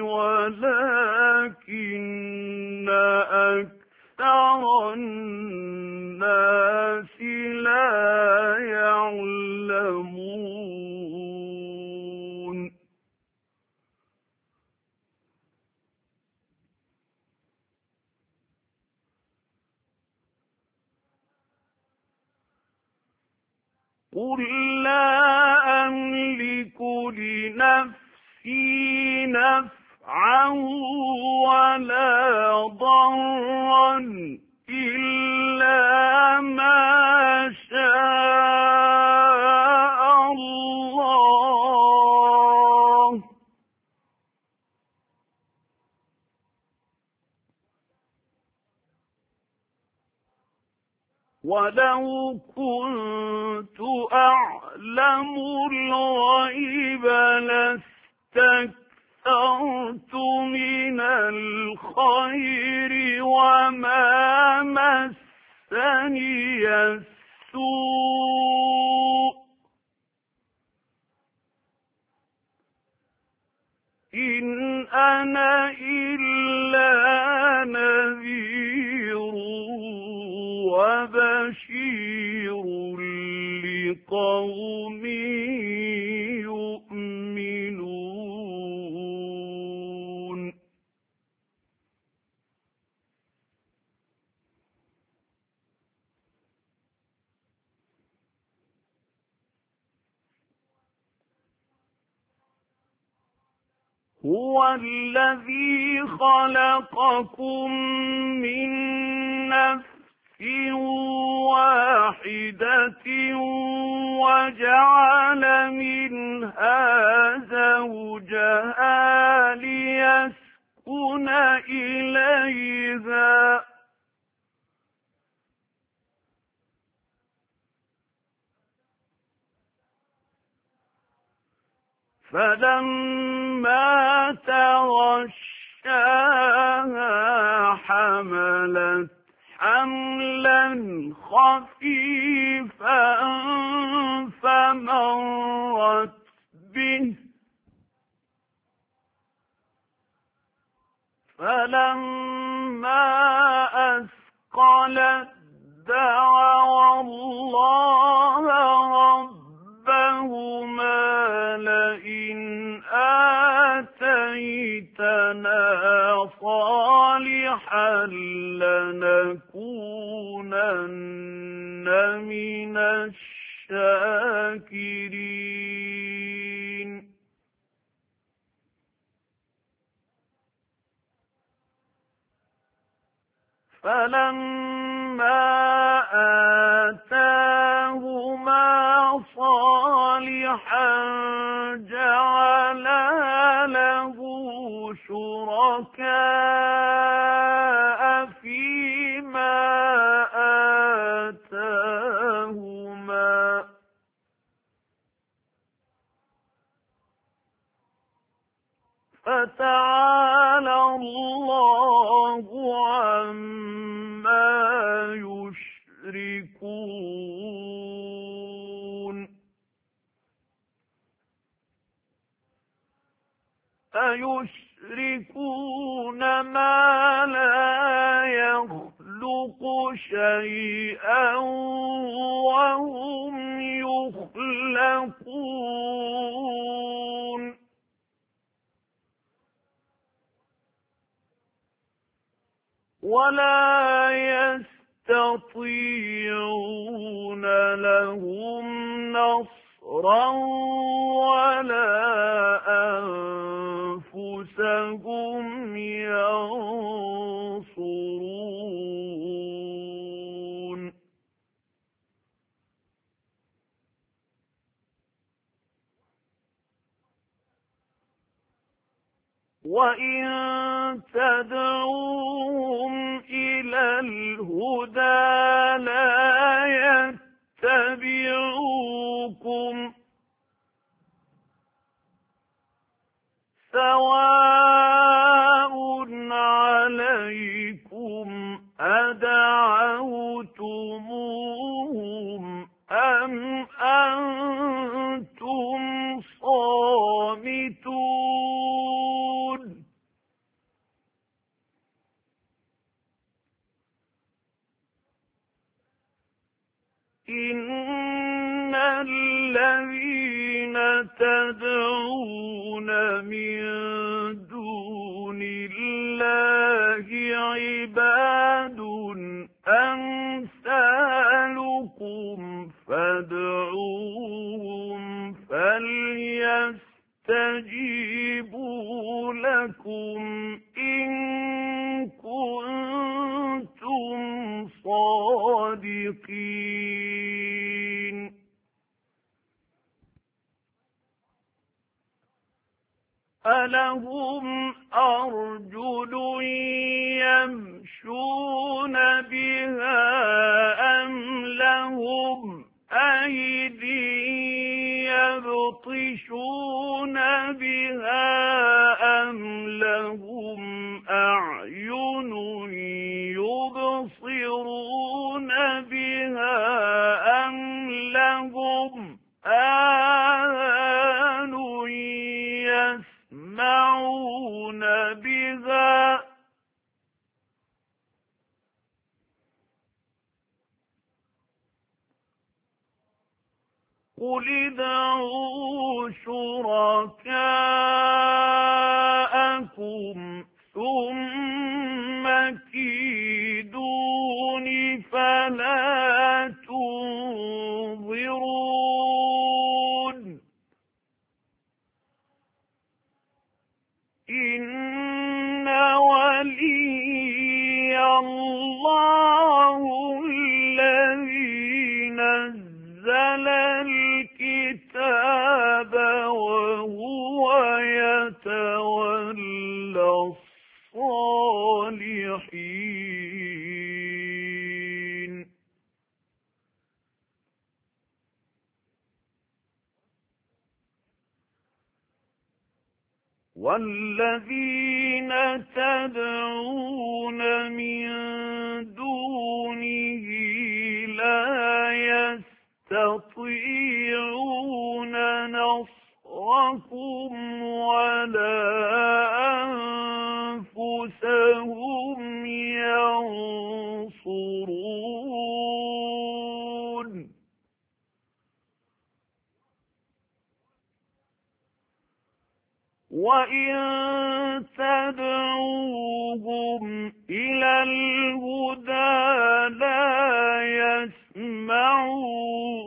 ولكن أكثر الناس لا يعلمون قل لا أملك لنفسي نفعا ولا ضرا إلا ما شاء الله ولو كنت أعلم الغيب لاستكثرت من الخير وما مسني السوء إن أنا إلا نذير وبشير لقوم يؤمنون هو الذي خلقكم من نفس واحدة وجعل منها زوجها ليسكن إليها فلما تغشاها حملت حملا خفيفا فمرت به فلما أثقلت دعوا الله ربهما لئن آتيتنا صالحا لنكونن من الشاكرين فلما آتاهما صالحا جعلا له شركاء فيما آتاهما فتعالى الله عما يشركون أيشركون ما لا يخلق شيئا وهم يخلقون ولا يستطيعون لهم نصرا ولا أنفسهم ينصرون وإن تدعوهم إلى الهدى لا يتبعوكم سواء عليكم أدعوتموهم أم أنتم صامتون إن الذين تدعون من دون الله عباد أمثالكم فادعوهم فليستجيبوا لكم إن كنتم صادقين ألهم أرجل يمشون بها أم لهم أيدي يبطشون بها أم لهم أعين يبصرون بها أم لهم آذان يسمعون بها قل ادعوا شركاءكم ثم كيدون فلا تنظرون إن ولي الله الذي نزل الكتاب وهو يتولى الصالحين والذين تدعون من دونه لا يستطيعون نصركم ولا أنفسهم ينصرون وإن تدعوهم إلى الهدى لا يسمعوا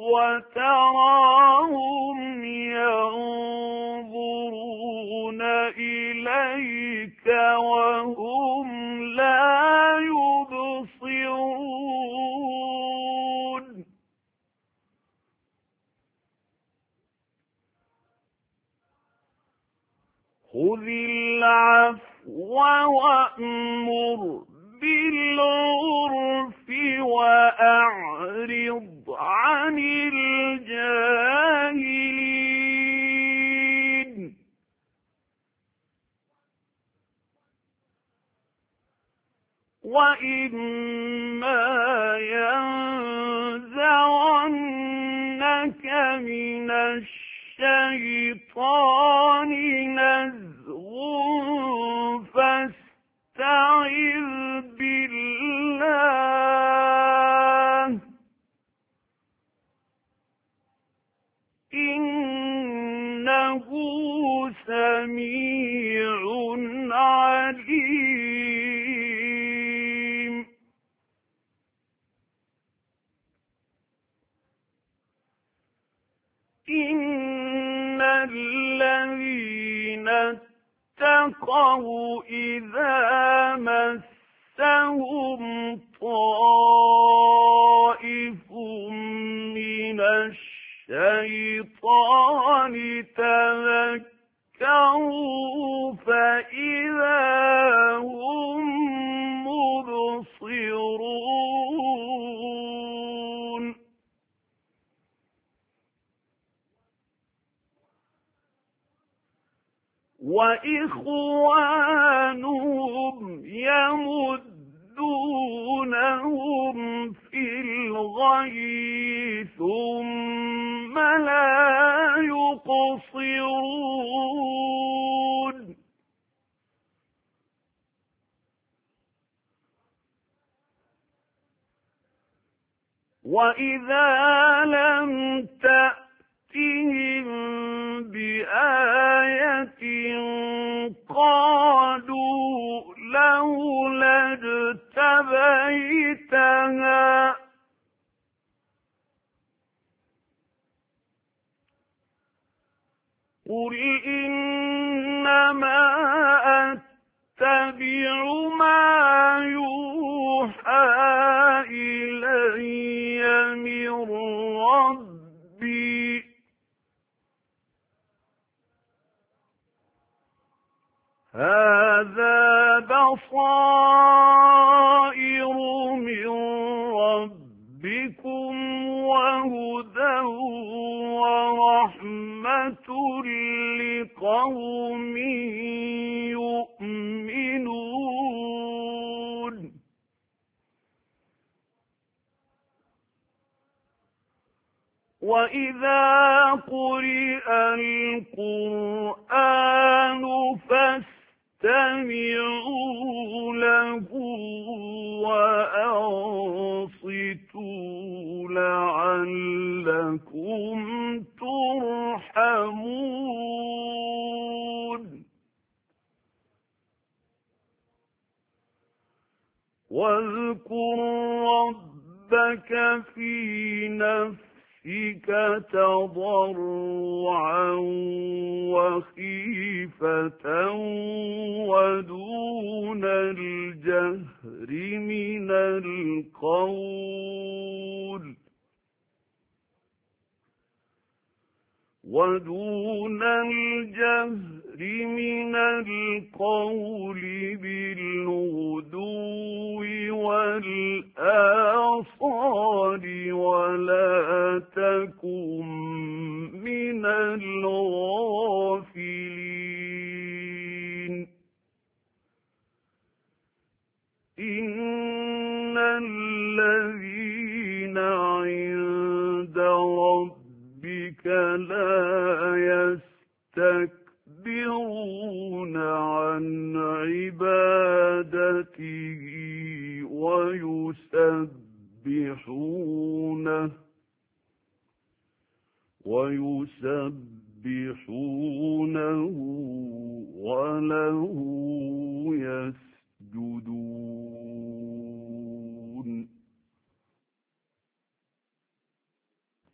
وتراهم ينظرون إليك وهم لا يبصرون خذ العفو وأمر بالعرف وأعرض عن الجاهلين وإما ينزغنك من الشيطان نزغ فاستعذ بالله إنه سميع عليم إن الذين اتقوا إذا مسهم طائف من الشيطان تذكروا فإذا وإخوانهم يمدونهم في الغي ثم لا يقصرون وإذا لم تأتهم بآية قالوا لولا اجتبيتها قل إنما أتبع ما يوحى إلي من ربي هذا بصائر من ربكم وهدى ورحمة لقوم يؤمنون وإذا قرئ القرآن فاستمعوا له وأنصتوا لعلكم ترحمون واذكر ربك في نفسك تضرعا وخيفة ودون الجهر من القول ودون الجهر من القول بالغدو والآصال ولا تكن من الغافلين إن الذين عند ربك لا يستكبرون عن عبادته ويسبحونه ويسبحونه وله